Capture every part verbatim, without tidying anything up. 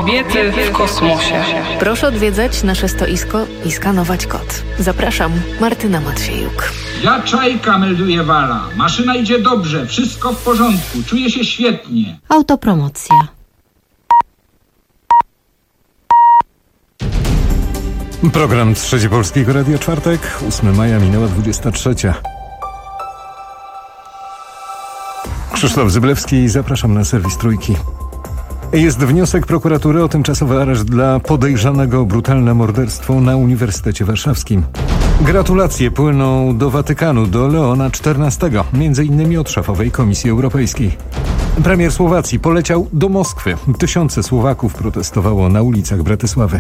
Kobiety w kosmosie. Proszę odwiedzać nasze stoisko i skanować kod. Zapraszam, Martyna Matwiejuk. Ja Czajka, melduje Wala. Maszyna idzie dobrze, wszystko w porządku, czuję się świetnie. Autopromocja. Program Trzeci Polskiego Radia, czwartek, ósmego maja, minęła dwudziesta trzecia. Krzysztof Zyblewski, zapraszam na serwis Trójki. Jest wniosek prokuratury o tymczasowy areszt dla podejrzanego o brutalne morderstwo na Uniwersytecie Warszawskim. Gratulacje płyną do Watykanu, do Leona czternastego, między innymi od szefowej Komisji Europejskiej. Premier Słowacji poleciał do Moskwy. Tysiące Słowaków protestowało na ulicach Bratysławy.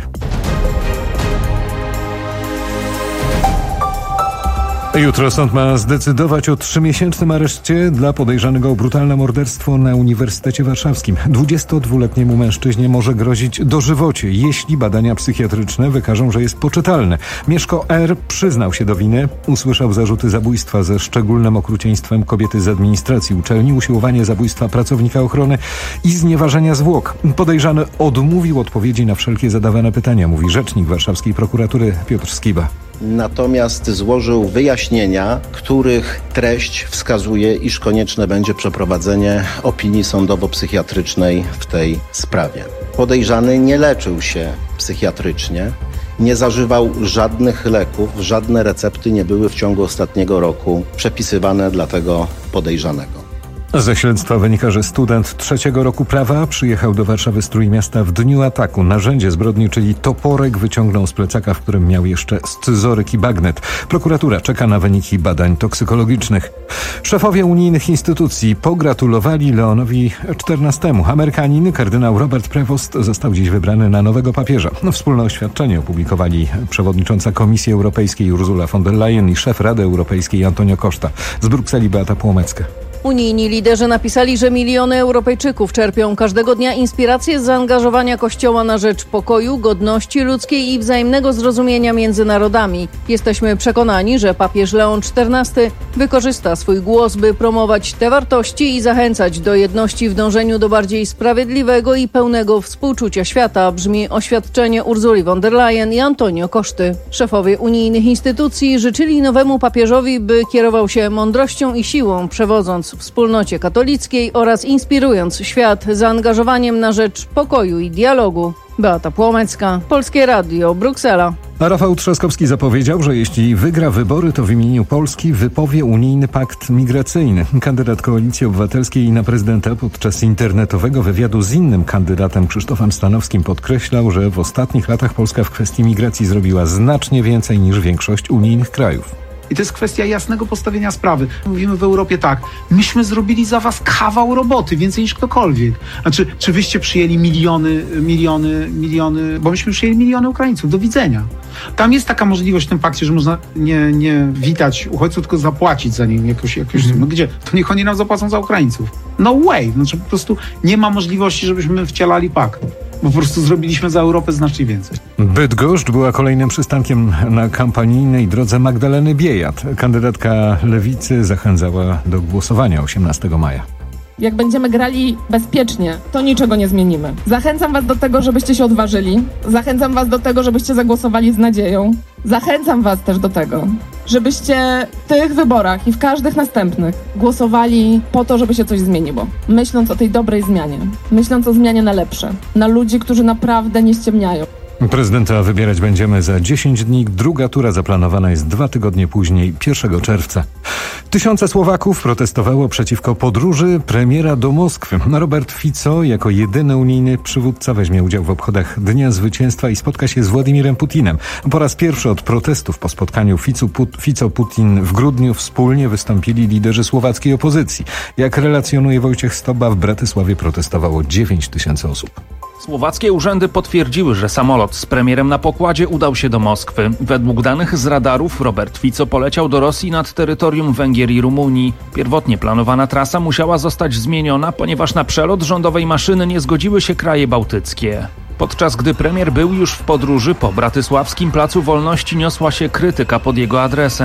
Jutro sąd ma zdecydować o trzymiesięcznym areszcie dla podejrzanego o brutalne morderstwo na Uniwersytecie Warszawskim. dwudziestodwuletniemu mężczyźnie może grozić dożywocie, jeśli badania psychiatryczne wykażą, że jest poczytalny. Mieszko R. przyznał się do winy, usłyszał zarzuty zabójstwa ze szczególnym okrucieństwem kobiety z administracji uczelni, usiłowanie zabójstwa pracownika ochrony i znieważenia zwłok. Podejrzany odmówił odpowiedzi na wszelkie zadawane pytania, mówi rzecznik warszawskiej prokuratury Piotr Skiba. Natomiast złożył wyjaśnienia, których treść wskazuje, iż konieczne będzie przeprowadzenie opinii sądowo-psychiatrycznej w tej sprawie. Podejrzany nie leczył się psychiatrycznie, nie zażywał żadnych leków, żadne recepty nie były w ciągu ostatniego roku przepisywane dla tego podejrzanego. Ze śledztwa wynika, że student trzeciego roku prawa przyjechał do Warszawy z Trójmiasta w dniu ataku. Narzędzie zbrodni, czyli toporek, wyciągnął z plecaka, w którym miał jeszcze scyzoryk i bagnet. Prokuratura czeka na wyniki badań toksykologicznych. Szefowie unijnych instytucji pogratulowali Leonowi czternastemu. Amerykanin kardynał Robert Prevost został dziś wybrany na nowego papieża. Wspólne oświadczenie opublikowali przewodnicząca Komisji Europejskiej Ursula von der Leyen i szef Rady Europejskiej Antonio Costa. Z Brukseli Beata Płomecka. Unijni liderzy napisali, że miliony Europejczyków czerpią każdego dnia inspirację z zaangażowania Kościoła na rzecz pokoju, godności ludzkiej i wzajemnego zrozumienia między narodami. Jesteśmy przekonani, że papież Leon czternasty wykorzysta swój głos, by promować te wartości i zachęcać do jedności w dążeniu do bardziej sprawiedliwego i pełnego współczucia świata, brzmi oświadczenie Ursuli von der Leyen i Antonio Costy. Szefowie unijnych instytucji życzyli nowemu papieżowi, by kierował się mądrością i siłą, przewodząc wspólnocie katolickiej oraz inspirując świat zaangażowaniem na rzecz pokoju i dialogu. Beata Płomecka, Polskie Radio, Bruksela. A Rafał Trzaskowski zapowiedział, że jeśli wygra wybory, to w imieniu Polski wypowie unijny pakt migracyjny. Kandydat Koalicji Obywatelskiej na prezydenta podczas internetowego wywiadu z innym kandydatem Krzysztofem Stanowskim podkreślał, że w ostatnich latach Polska w kwestii migracji zrobiła znacznie więcej niż większość unijnych krajów. I to jest kwestia jasnego postawienia sprawy. Mówimy w Europie tak, myśmy zrobili za was kawał roboty, więcej niż ktokolwiek. Znaczy, czy wyście przyjęli miliony, miliony, miliony, bo myśmy przyjęli miliony Ukraińców, do widzenia. Tam jest taka możliwość w tym pakcie, że można nie, nie witać uchodźców, tylko zapłacić za nim jakoś, jakoś mm. no gdzie? To niech oni nam zapłacą za Ukraińców. No way, znaczy po prostu nie ma możliwości, żebyśmy wcielali pakt. Bo po prostu zrobiliśmy za Europę znacznie więcej. Bydgoszcz była kolejnym przystankiem na kampanijnej drodze Magdaleny Biejat. Kandydatka Lewicy zachęcała do głosowania osiemnastego maja. Jak będziemy grali bezpiecznie, to niczego nie zmienimy. Zachęcam was do tego, żebyście się odważyli. Zachęcam was do tego, żebyście zagłosowali z nadzieją. Zachęcam was też do tego, żebyście w tych wyborach i w każdych następnych głosowali po to, żeby się coś zmieniło. Myśląc o tej dobrej zmianie. Myśląc o zmianie na lepsze. Na ludzi, którzy naprawdę nie ściemniają. Prezydenta wybierać będziemy za dziesięć dni. Druga tura zaplanowana jest dwa tygodnie później, pierwszego czerwca. Tysiące Słowaków protestowało przeciwko podróży premiera do Moskwy. Robert Fico jako jedyny unijny przywódca weźmie udział w obchodach Dnia Zwycięstwa i spotka się z Władimirem Putinem. Po raz pierwszy od protestów po spotkaniu Fico-Putin w grudniu wspólnie wystąpili liderzy słowackiej opozycji. Jak relacjonuje Wojciech Stoba, w Bratysławie protestowało dziewięć tysięcy osób. Słowackie urzędy potwierdziły, że samolot z premierem na pokładzie udał się do Moskwy. Według danych z radarów Robert Fico poleciał do Rosji nad terytorium Węgier i Rumunii. Pierwotnie planowana trasa musiała zostać zmieniona, ponieważ na przelot rządowej maszyny nie zgodziły się kraje bałtyckie. Podczas gdy premier był już w podróży, po bratysławskim Placu Wolności niosła się krytyka pod jego adresem.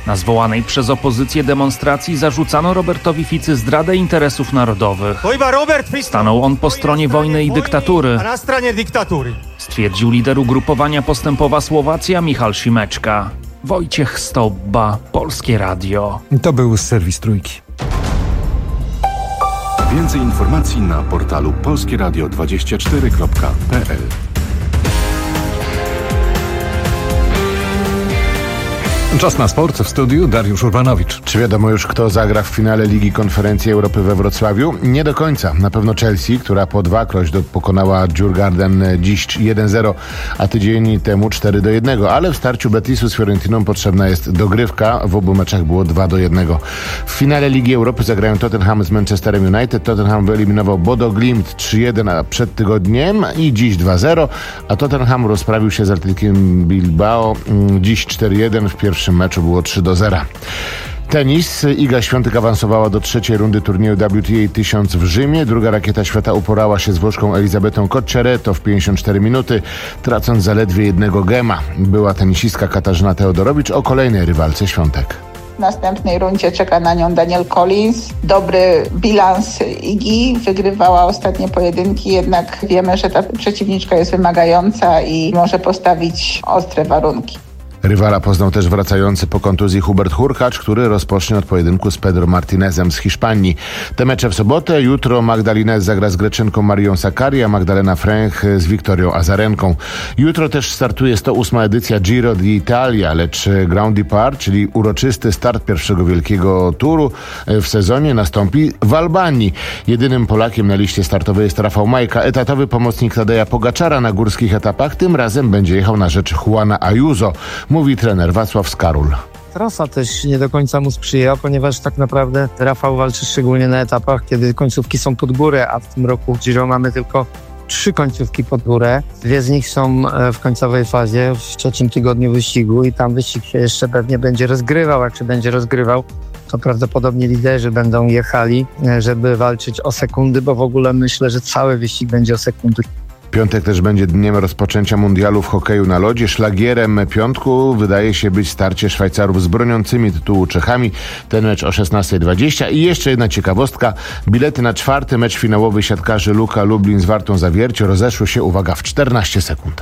Na zwołanej przez opozycję demonstracji zarzucano Robertowi Ficy zdradę interesów narodowych. Stanął on po stronie wojny i dyktatury, stwierdził lider ugrupowania Postępowa Słowacja Michał Szymeczka. Wojciech Stobba, Polskie Radio. To był serwis Trójki. Więcej informacji na portalu polskieradio dwadzieścia cztery kropka p l. Czas na sport. W studiu Dariusz Urbanowicz. Czy wiadomo już, kto zagra w finale Ligi Konferencji Europy we Wrocławiu? Nie do końca. Na pewno Chelsea, która po dwakroć pokonała Djurgården dziś jeden zero, a tydzień temu cztery do jednego. Ale w starciu Betisu z Fiorentiną potrzebna jest dogrywka. W obu meczach było dwa do jednego. W finale Ligi Europy zagrają Tottenham z Manchesterem United. Tottenham wyeliminował Bodo Glimt trzy jeden przed tygodniem i dziś dwa zero, a Tottenham rozprawił się z Atletikiem Bilbao dziś cztery jeden. W pierwszym meczu było trzy do zera. Tenis. Iga Świątek awansowała do trzeciej rundy turnieju W T A tysiąc w Rzymie. Druga rakieta świata uporała się z Włoszką Elizabetą Cocceretto w pięćdziesiąt cztery minuty, tracąc zaledwie jednego gema. Była tenisistka Katarzyna Teodorowicz o kolejnej rywalce Świątek. W następnej rundzie czeka na nią Danielle Collins. Dobry bilans Igi. Wygrywała ostatnie pojedynki, jednak wiemy, że ta przeciwniczka jest wymagająca i może postawić ostre warunki. Rywala poznał też wracający po kontuzji Hubert Hurkacz, który rozpocznie od pojedynku z Pedro Martinezem z Hiszpanii. Te mecze w sobotę. Jutro Magdalinez zagra z Greczynką Marią Sakkari, a Magdalena Fręch z Wiktorią Azarenką. Jutro też startuje sto ósma edycja Giro d'Italia, lecz Grand Départ, czyli uroczysty start pierwszego wielkiego turu w sezonie, nastąpi w Albanii. Jedynym Polakiem na liście startowej jest Rafał Majka, etatowy pomocnik Tadeja Pogaczara na górskich etapach. Tym razem będzie jechał na rzecz Juana Ayuso, mówi trener Wacław Skarul. Trasa też nie do końca mu sprzyja, ponieważ tak naprawdę Rafał walczy szczególnie na etapach, kiedy końcówki są pod górę, a w tym roku w Giro mamy tylko trzy końcówki pod górę. Dwie z nich są w końcowej fazie, w trzecim tygodniu wyścigu i tam wyścig się jeszcze pewnie będzie rozgrywał. Jak się będzie rozgrywał, to prawdopodobnie liderzy będą jechali, żeby walczyć o sekundy, bo w ogóle myślę, że cały wyścig będzie o sekundy. Piątek też będzie dniem rozpoczęcia mundialu w hokeju na lodzie. Szlagierem piątku wydaje się być starcie Szwajcarów z broniącymi tytułu Czechami. Ten mecz o szesnasta dwadzieścia. I jeszcze jedna ciekawostka. Bilety na czwarty mecz finałowy siatkarzy Luka Lublin z Wartą Zawiercie rozeszły się, uwaga, w czternaście sekund.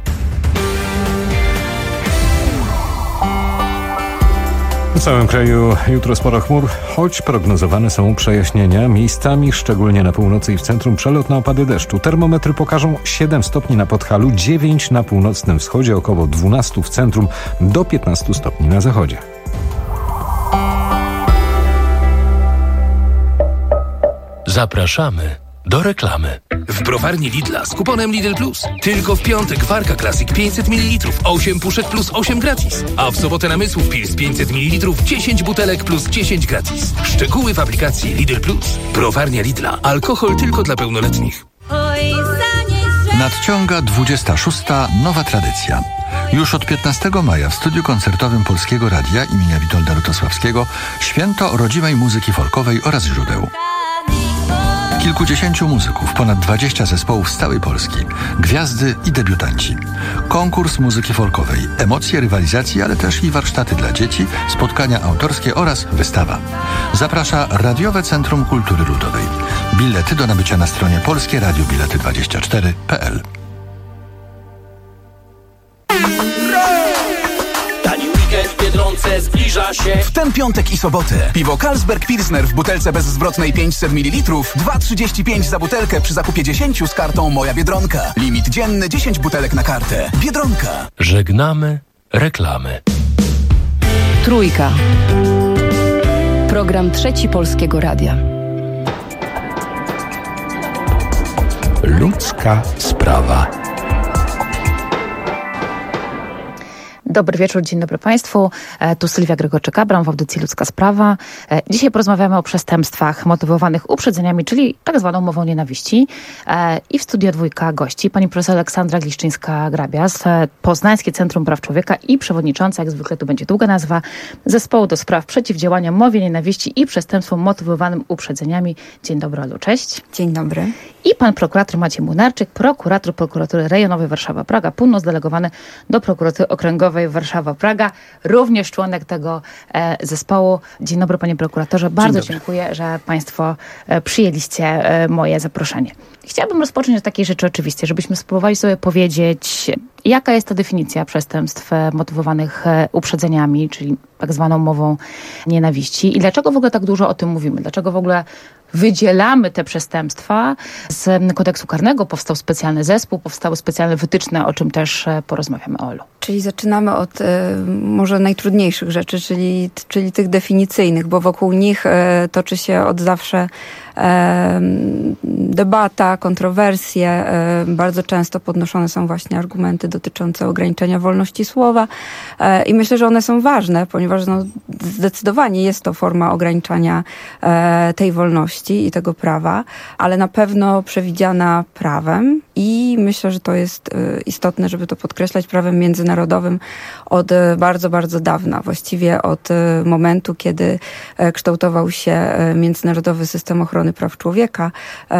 W całym kraju jutro sporo chmur, choć prognozowane są przejaśnienia. Miejscami, szczególnie na północy i w centrum, przelotne opady deszczu. Termometry pokażą siedem stopni na Podhalu, dziewięć na północnym wschodzie, około dwanaście w centrum, do piętnaście stopni na zachodzie. Zapraszamy do reklamy. W browarni Lidla z kuponem Lidl Plus. Tylko w piątek Warka Classic pięćset mililitrów, osiem puszek plus osiem gratis. A w sobotę Namysłów Pils pięćset mililitrów, dziesięć butelek plus dziesięć gratis. Szczegóły w aplikacji Lidl Plus. Browarnia Lidla. Alkohol tylko dla pełnoletnich. Nadciąga dwudziesta szósta nowa tradycja. Już od piętnastego maja w studiu koncertowym Polskiego Radia imienia Witolda Lutosławskiego święto rodzimej muzyki folkowej oraz źródeł. Kilkudziesięciu muzyków, ponad dwadzieścia zespołów z całej Polski, gwiazdy i debiutanci. Konkurs muzyki folkowej, emocje rywalizacji, ale też i warsztaty dla dzieci, spotkania autorskie oraz wystawa. Zaprasza Radiowe Centrum Kultury Ludowej. Bilety do nabycia na stronie polskie radio bilety dwadzieścia cztery kropka p l. Zbliża się. W ten piątek i sobotę piwo Carlsberg Pilsner w butelce bezzwrotnej pięćset mililitrów dwa trzydzieści pięć za butelkę przy zakupie dziesięciu z kartą Moja Biedronka. Limit dzienny dziesięć butelek na kartę. Biedronka. Żegnamy reklamy. Trójka. Program Trzeci Polskiego Radia. Ludzka sprawa. Dobry wieczór, dzień dobry Państwu. Tu Sylwia Gregorczyk-Abram w audycji Ludzka Sprawa. Dzisiaj porozmawiamy o przestępstwach motywowanych uprzedzeniami, czyli tak zwaną mową nienawiści. I w studio dwójka gości pani profesor Aleksandra Gliszczyńska-Grabias, Poznańskie Centrum Praw Człowieka i przewodnicząca, jak zwykle tu będzie długa nazwa, Zespołu do Spraw Przeciwdziałania Mowie Nienawiści i Przestępstwom Motywowanym Uprzedzeniami. Dzień dobry, Olu, cześć. Dzień dobry. I pan prokurator Maciej Młynarczyk, prokurator Prokuratury Rejonowej Warszawa-Praga, Północ, delegowany do Prokuratury Okręgowej Pokojowej Warszawa-Praga, również członek tego e, zespołu. Dzień dobry, panie prokuratorze. Bardzo dziękuję, że państwo e, przyjęliście e, moje zaproszenie. Chciałabym rozpocząć od takiej rzeczy oczywistej, żebyśmy spróbowali sobie powiedzieć, jaka jest ta definicja przestępstw motywowanych uprzedzeniami, czyli tak zwaną mową nienawiści i dlaczego w ogóle tak dużo o tym mówimy, dlaczego w ogóle wydzielamy te przestępstwa z kodeksu karnego. Powstał specjalny zespół, powstały specjalne wytyczne, o czym też porozmawiamy, Olu. Czyli zaczynamy od e, może najtrudniejszych rzeczy, czyli, czyli tych definicyjnych, bo wokół nich e, toczy się od zawsze e, debata, kontrowersje. E, bardzo często podnoszone są właśnie argumenty dotyczące ograniczenia wolności słowa e, i myślę, że one są ważne, ponieważ no, zdecydowanie jest to forma ograniczania e, tej wolności i tego prawa, ale na pewno przewidziana prawem i myślę, że to jest e, istotne, żeby to podkreślać, prawem międzynarodowym Narodowym od bardzo, bardzo dawna. Właściwie od momentu, kiedy kształtował się międzynarodowy system ochrony praw człowieka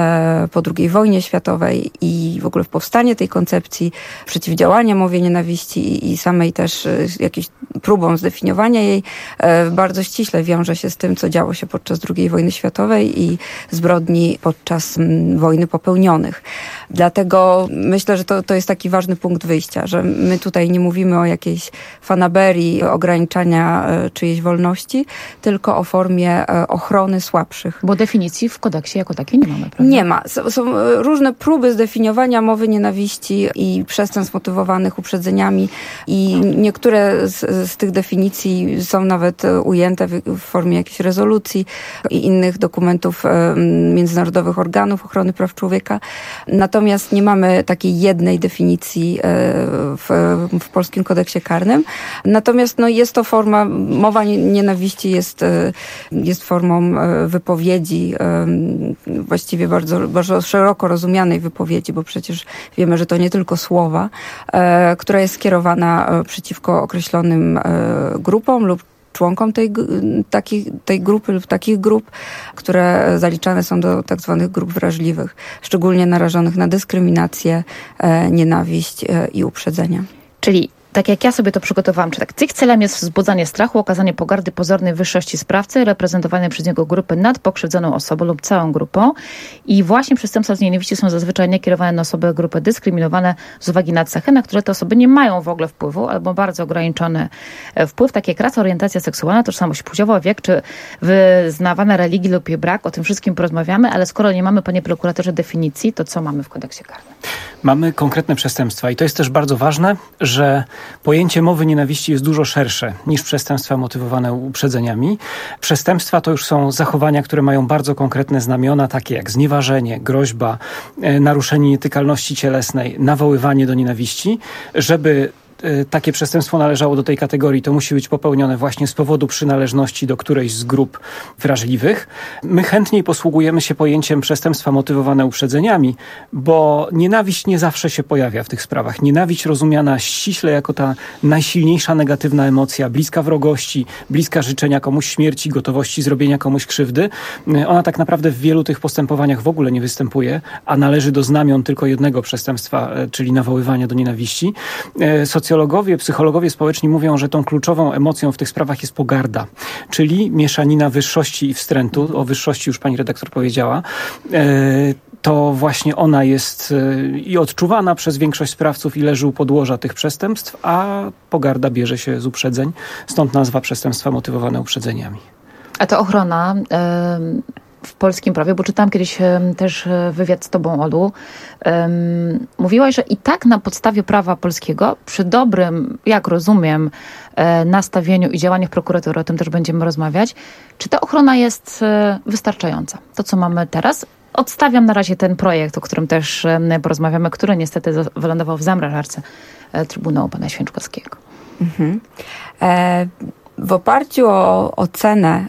po drugiej wojnie światowej i w ogóle w powstanie tej koncepcji przeciwdziałania mowie nienawiści i samej też jakiejś próbą zdefiniowania jej bardzo ściśle wiąże się z tym, co działo się podczas drugiej wojny światowej i zbrodni podczas wojny popełnionych. Dlatego myślę, że to, to jest taki ważny punkt wyjścia, że my tutaj nie mówimy o jakiejś fanaberii ograniczania czyjejś wolności, tylko o formie ochrony słabszych. Bo definicji w kodeksie jako takiej nie mamy, prawda? Nie ma. S- są różne próby zdefiniowania mowy nienawiści i przestępstw motywowanych uprzedzeniami i niektóre z, z tych definicji są nawet ujęte w, w formie jakiejś rezolucji i innych dokumentów e, międzynarodowych organów ochrony praw człowieka. Natomiast nie mamy takiej jednej definicji e, w, w polskim kodeksie karnym. Natomiast no, jest to forma, mowa nienawiści jest, jest formą wypowiedzi, właściwie bardzo, bardzo szeroko rozumianej wypowiedzi, bo przecież wiemy, że to nie tylko słowa, która jest skierowana przeciwko określonym grupom lub członkom tej, takich, tej grupy lub takich grup, które zaliczane są do tak zwanych grup wrażliwych, szczególnie narażonych na dyskryminację, nienawiść i uprzedzenia. Czyli tak jak ja sobie to przygotowałam, czy tak, ich celem jest wzbudzanie strachu, okazanie pogardy pozornej wyższości sprawcy, reprezentowanej przez niego grupy nad pokrzywdzoną osobą lub całą grupą. I właśnie przestępstwa z nienawiści są zazwyczaj niekierowane na osoby, grupy dyskryminowane z uwagi na cechy, na które te osoby nie mają w ogóle wpływu, albo bardzo ograniczony wpływ, takie jak rasa, orientacja seksualna, tożsamość płciowa, wiek, czy wyznawana religia lub jej brak. O tym wszystkim porozmawiamy, ale skoro nie mamy, panie prokuratorze, definicji, to co mamy w kodeksie karnym? Mamy konkretne przestępstwa i to jest też bardzo ważne, że pojęcie mowy nienawiści jest dużo szersze niż przestępstwa motywowane uprzedzeniami. Przestępstwa to już są zachowania, które mają bardzo konkretne znamiona, takie jak znieważenie, groźba, naruszenie nietykalności cielesnej, nawoływanie do nienawiści. Żeby takie przestępstwo należało do tej kategorii, to musi być popełnione właśnie z powodu przynależności do którejś z grup wrażliwych. My chętniej posługujemy się pojęciem przestępstwa motywowane uprzedzeniami, bo nienawiść nie zawsze się pojawia w tych sprawach. Nienawiść rozumiana ściśle jako ta najsilniejsza negatywna emocja, bliska wrogości, bliska życzenia komuś śmierci, gotowości zrobienia komuś krzywdy. Ona tak naprawdę w wielu tych postępowaniach w ogóle nie występuje, a należy do znamion tylko jednego przestępstwa, czyli nawoływania do nienawiści. Socjologowie, psychologowie społeczni mówią, że tą kluczową emocją w tych sprawach jest pogarda, czyli mieszanina wyższości i wstrętu. O wyższości już pani redaktor powiedziała. To właśnie ona jest i odczuwana przez większość sprawców i leży u podłoża tych przestępstw, a pogarda bierze się z uprzedzeń. Stąd nazwa przestępstwa motywowane uprzedzeniami. A to ochrona y- w polskim prawie, bo czytałam kiedyś też wywiad z tobą, Olu. Um, mówiłaś, że i tak na podstawie prawa polskiego, przy dobrym, jak rozumiem, nastawieniu i działaniach prokuratury, o tym też będziemy rozmawiać, czy ta ochrona jest wystarczająca? To, co mamy teraz? Odstawiam na razie ten projekt, o którym też porozmawiamy, który niestety wylądował w zamrażarce Trybunału pana Święczkowskiego. Mhm. E- W oparciu o ocenę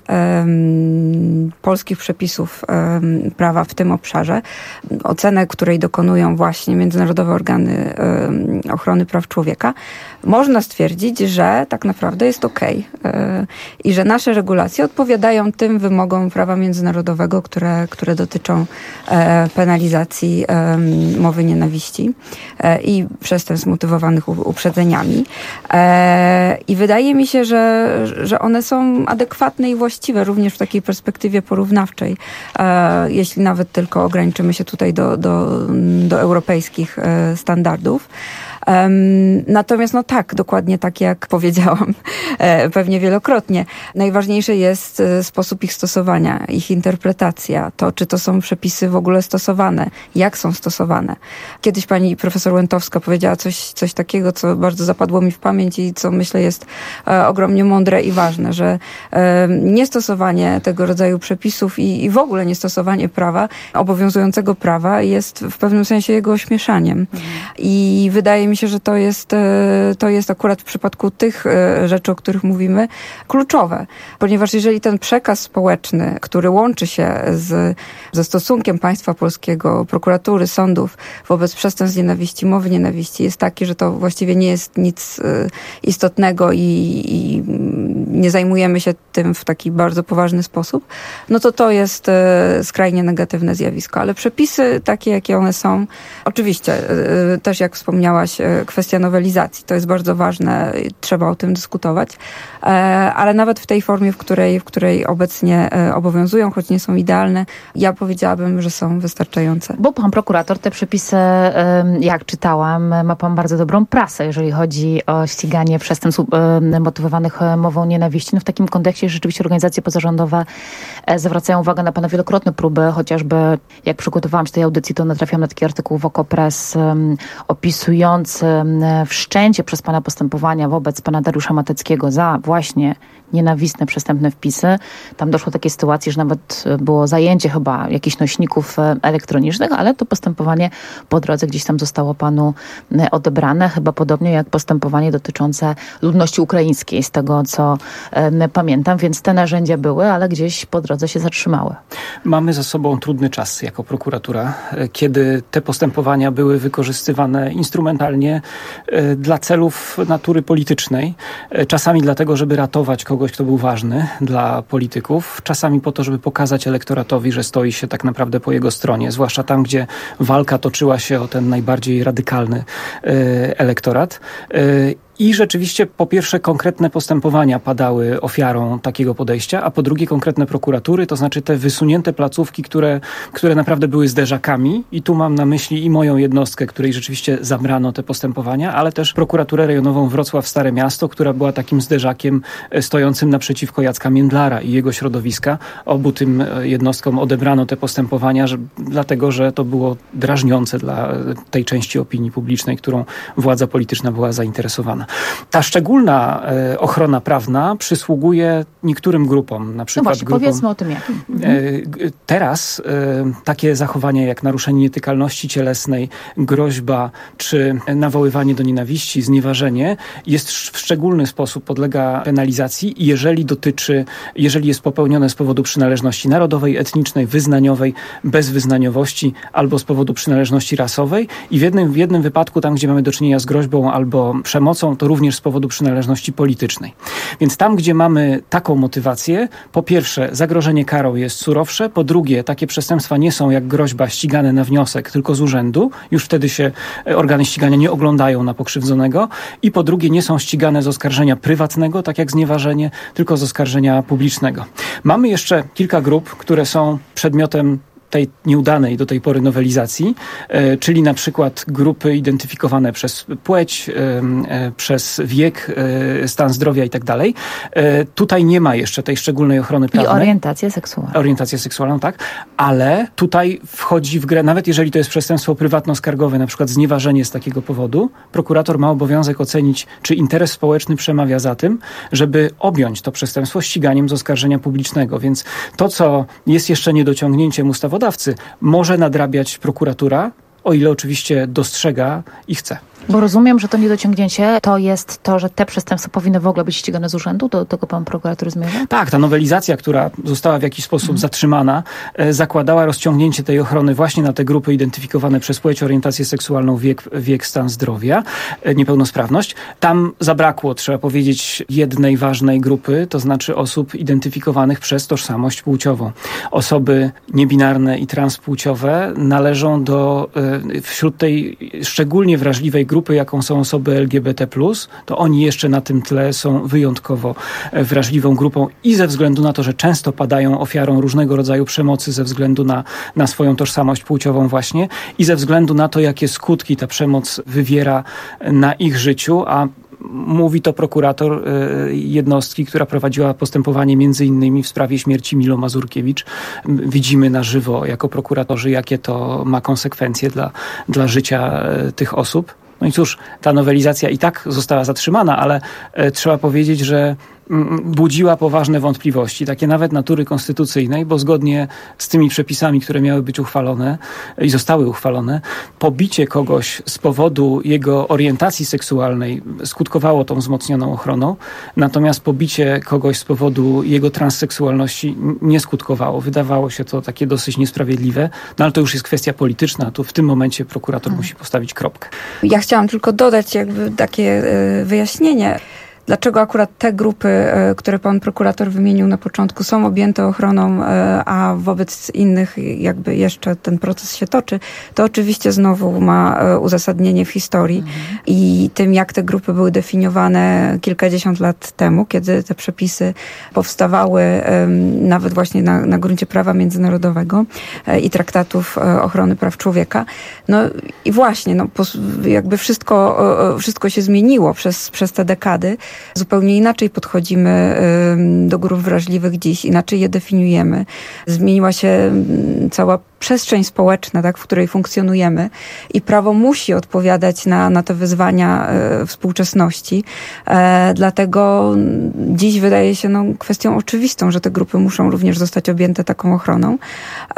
um, polskich przepisów um, prawa w tym obszarze, ocenę, której dokonują właśnie międzynarodowe organy um, ochrony praw człowieka, można stwierdzić, że tak naprawdę jest okej okay, i że nasze regulacje odpowiadają tym wymogom prawa międzynarodowego, które, które dotyczą e, penalizacji e, mowy nienawiści e, i przestępstw motywowanych uprzedzeniami. E, I wydaje mi się, że, że one są adekwatne i właściwe również w takiej perspektywie porównawczej, e, jeśli nawet tylko ograniczymy się tutaj do, do, do europejskich e, standardów. Um, natomiast no tak, dokładnie tak jak powiedziałam e, pewnie wielokrotnie. Najważniejszy jest e, sposób ich stosowania, ich interpretacja, to czy to są przepisy w ogóle stosowane, jak są stosowane. Kiedyś pani profesor Łętowska powiedziała coś, coś takiego, co bardzo zapadło mi w pamięć i co myślę jest e, ogromnie mądre i ważne, że e, niestosowanie tego rodzaju przepisów i, i w ogóle niestosowanie prawa, obowiązującego prawa jest w pewnym sensie jego ośmieszaniem. Mhm. I wydaje mi się, że to jest, to jest akurat w przypadku tych rzeczy, o których mówimy, kluczowe. Ponieważ jeżeli ten przekaz społeczny, który łączy się z, ze stosunkiem państwa polskiego, prokuratury, sądów wobec przestępstw nienawiści, mowy nienawiści jest taki, że to właściwie nie jest nic istotnego i, i nie zajmujemy się tym w taki bardzo poważny sposób, no to to jest skrajnie negatywne zjawisko. Ale przepisy takie, jakie one są, oczywiście też jak wspomniałaś, kwestia nowelizacji. To jest bardzo ważne, trzeba o tym dyskutować, ale nawet w tej formie, w której, w której obecnie obowiązują, choć nie są idealne, ja powiedziałabym, że są wystarczające. Bo pan prokurator te przepisy, jak czytałam, ma pan bardzo dobrą prasę, jeżeli chodzi o ściganie przestępstw motywowanych mową nienawiści. No w takim kontekście rzeczywiście organizacje pozarządowe zwracają uwagę na pana wielokrotne próby, chociażby jak przygotowałam się do tej audycji, to natrafiłam na taki artykuł w Okopres opisujący wszczęcie przez pana postępowania wobec pana Dariusza Mateckiego za właśnie nienawistne, przestępne wpisy. Tam doszło do takiej sytuacji, że nawet było zajęcie chyba jakichś nośników elektronicznych, ale to postępowanie po drodze gdzieś tam zostało panu odebrane, chyba podobnie jak postępowanie dotyczące ludności ukraińskiej, z tego co pamiętam, więc te narzędzia były, ale gdzieś po drodze się zatrzymały. Mamy za sobą trudny czas jako prokuratura, kiedy te postępowania były wykorzystywane instrumentalnie dla celów natury politycznej. Czasami dlatego, żeby ratować kogoś, kto był ważny dla polityków. Czasami po to, żeby pokazać elektoratowi, że stoi się tak naprawdę po jego stronie. Zwłaszcza tam, gdzie walka toczyła się o ten najbardziej radykalny elektorat. I rzeczywiście po pierwsze konkretne postępowania padały ofiarą takiego podejścia, a po drugie konkretne prokuratury, to znaczy te wysunięte placówki, które, które naprawdę były zderzakami i tu mam na myśli i moją jednostkę, której rzeczywiście zabrano te postępowania, ale też prokuraturę rejonową Wrocław Stare Miasto, która była takim zderzakiem stojącym naprzeciwko Jacka Międlara i jego środowiska. Obu tym jednostkom odebrano te postępowania, że, dlatego że to było drażniące dla tej części opinii publicznej, którą władza polityczna była zainteresowana. Ta szczególna e, ochrona prawna przysługuje niektórym grupom, na przykład no właśnie, grupom... powiedzmy o tym jakim. E, teraz e, takie zachowania jak naruszenie nietykalności cielesnej, groźba czy nawoływanie do nienawiści, znieważenie jest w szczególny sposób podlega penalizacji, jeżeli dotyczy, jeżeli jest popełnione z powodu przynależności narodowej, etnicznej, wyznaniowej, bezwyznaniowości albo z powodu przynależności rasowej i w jednym, w jednym wypadku, tam gdzie mamy do czynienia z groźbą albo przemocą, to również z powodu przynależności politycznej. Więc tam, gdzie mamy taką motywację, po pierwsze zagrożenie karą jest surowsze, po drugie takie przestępstwa nie są jak groźba ścigane na wniosek, tylko z urzędu. Już wtedy się organy ścigania nie oglądają na pokrzywdzonego i po drugie nie są ścigane z oskarżenia prywatnego, tak jak znieważenie, tylko z oskarżenia publicznego. Mamy jeszcze kilka grup, które są przedmiotem tej nieudanej do tej pory nowelizacji, e, czyli na przykład grupy identyfikowane przez płeć, e, e, przez wiek, e, stan zdrowia i tak dalej. E, tutaj nie ma jeszcze tej szczególnej ochrony prawnej. I orientację seksualną. Orientację seksualną, tak. Ale tutaj wchodzi w grę, nawet jeżeli to jest przestępstwo prywatno-skargowe, na przykład znieważenie z takiego powodu, prokurator ma obowiązek ocenić, czy interes społeczny przemawia za tym, żeby objąć to przestępstwo ściganiem z oskarżenia publicznego. Więc to, co jest jeszcze niedociągnięciem ustawodawcy, może nadrabiać prokuratura, o ile oczywiście dostrzega i chce. Bo rozumiem, że to niedociągnięcie to jest to, że te przestępstwa powinny w ogóle być ścigane z urzędu? Do tego pan prokurator zmierza? Tak, ta nowelizacja, która została w jakiś sposób mhm. zatrzymana, e, zakładała rozciągnięcie tej ochrony właśnie na te grupy identyfikowane przez płeć, orientację seksualną, wiek, wiek stan zdrowia, e, niepełnosprawność. Tam zabrakło, trzeba powiedzieć, jednej ważnej grupy, to znaczy osób identyfikowanych przez tożsamość płciową. Osoby niebinarne i transpłciowe należą do e, wśród tej szczególnie wrażliwej grupy, jaką są osoby L G B T plus, to oni jeszcze na tym tle są wyjątkowo wrażliwą grupą i ze względu na to, że często padają ofiarą różnego rodzaju przemocy ze względu na, na swoją tożsamość płciową właśnie i ze względu na to, jakie skutki ta przemoc wywiera na ich życiu, a mówi to prokurator jednostki, która prowadziła postępowanie między innymi w sprawie śmierci Milo Mazurkiewicz. Widzimy na żywo jako prokuratorzy, jakie to ma konsekwencje dla, dla życia tych osób. No i cóż, ta nowelizacja i tak została zatrzymana, ale e, trzeba powiedzieć, że budziła poważne wątpliwości, takie nawet natury konstytucyjnej, bo zgodnie z tymi przepisami, które miały być uchwalone i zostały uchwalone, pobicie kogoś z powodu jego orientacji seksualnej skutkowało tą wzmocnioną ochroną, natomiast pobicie kogoś z powodu jego transseksualności nie skutkowało. Wydawało się to takie dosyć niesprawiedliwe, no ale to już jest kwestia polityczna, tu w tym momencie prokurator hmm. musi postawić kropkę. Ja chciałam tylko dodać jakby takie wyjaśnienie. Dlaczego akurat te grupy, które pan prokurator wymienił na początku, są objęte ochroną, a wobec innych jakby jeszcze ten proces się toczy, to oczywiście znowu ma uzasadnienie w historii mhm. i tym, jak te grupy były definiowane kilkadziesiąt lat temu, kiedy te przepisy powstawały nawet właśnie na, na gruncie prawa międzynarodowego i traktatów ochrony praw człowieka. No i właśnie, no, jakby wszystko, wszystko się zmieniło przez, przez te dekady. Zupełnie inaczej podchodzimy do grup wrażliwych dziś, inaczej je definiujemy. Zmieniła się cała przestrzeń społeczna, tak, w której funkcjonujemy i prawo musi odpowiadać na, na te wyzwania e, współczesności. E, dlatego dziś wydaje się no, kwestią oczywistą, że te grupy muszą również zostać objęte taką ochroną, e,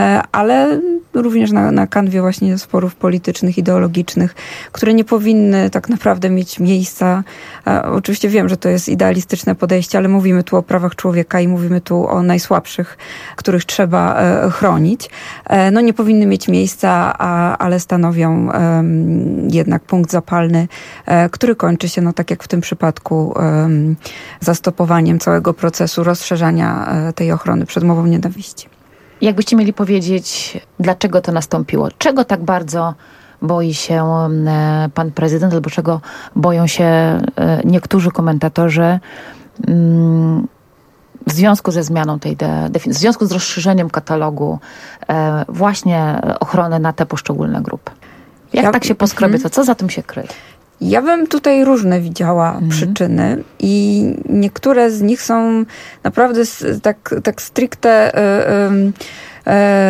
ale również na, na kanwie właśnie sporów politycznych, ideologicznych, które nie powinny tak naprawdę mieć miejsca. E, oczywiście wiem, że to jest idealistyczne podejście, ale mówimy tu o prawach człowieka i mówimy tu o najsłabszych, których trzeba e, chronić. No nie powinny mieć miejsca, a, ale stanowią um, jednak punkt zapalny, e, który kończy się, no tak jak w tym przypadku, um, zastopowaniem całego procesu rozszerzania e, tej ochrony przed mową nienawiści. Jakbyście mieli powiedzieć, dlaczego to nastąpiło? Czego tak bardzo boi się e, pan prezydent, albo czego boją się e, niektórzy komentatorzy mm, w związku ze zmianą tej definicji, w związku z rozszerzeniem katalogu e, właśnie ochrony na te poszczególne grupy? Jak ja, tak się poskrobie, to co za tym się kryje? Ja bym tutaj różne widziała mhm. przyczyny i niektóre z nich są naprawdę tak, tak stricte e, e,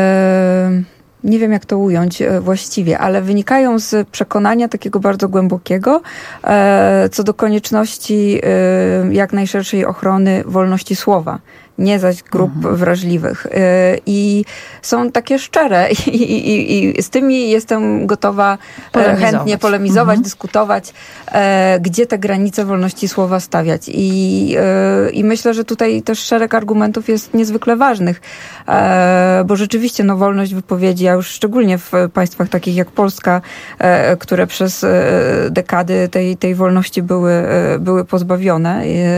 e, nie wiem jak to ująć właściwie, ale wynikają z przekonania takiego bardzo głębokiego e, co do konieczności e, jak najszerszej ochrony wolności słowa, nie zaś grup mhm. wrażliwych. I są takie szczere i, i, i z tymi jestem gotowa polemizować. chętnie polemizować, mhm. dyskutować, e, gdzie te granice wolności słowa stawiać. I, e, i myślę, że tutaj też szereg argumentów jest niezwykle ważnych, e, bo rzeczywiście no, wolność wypowiedzi, a już szczególnie w państwach takich jak Polska, e, które przez e, dekady tej, tej wolności były, e, były pozbawione,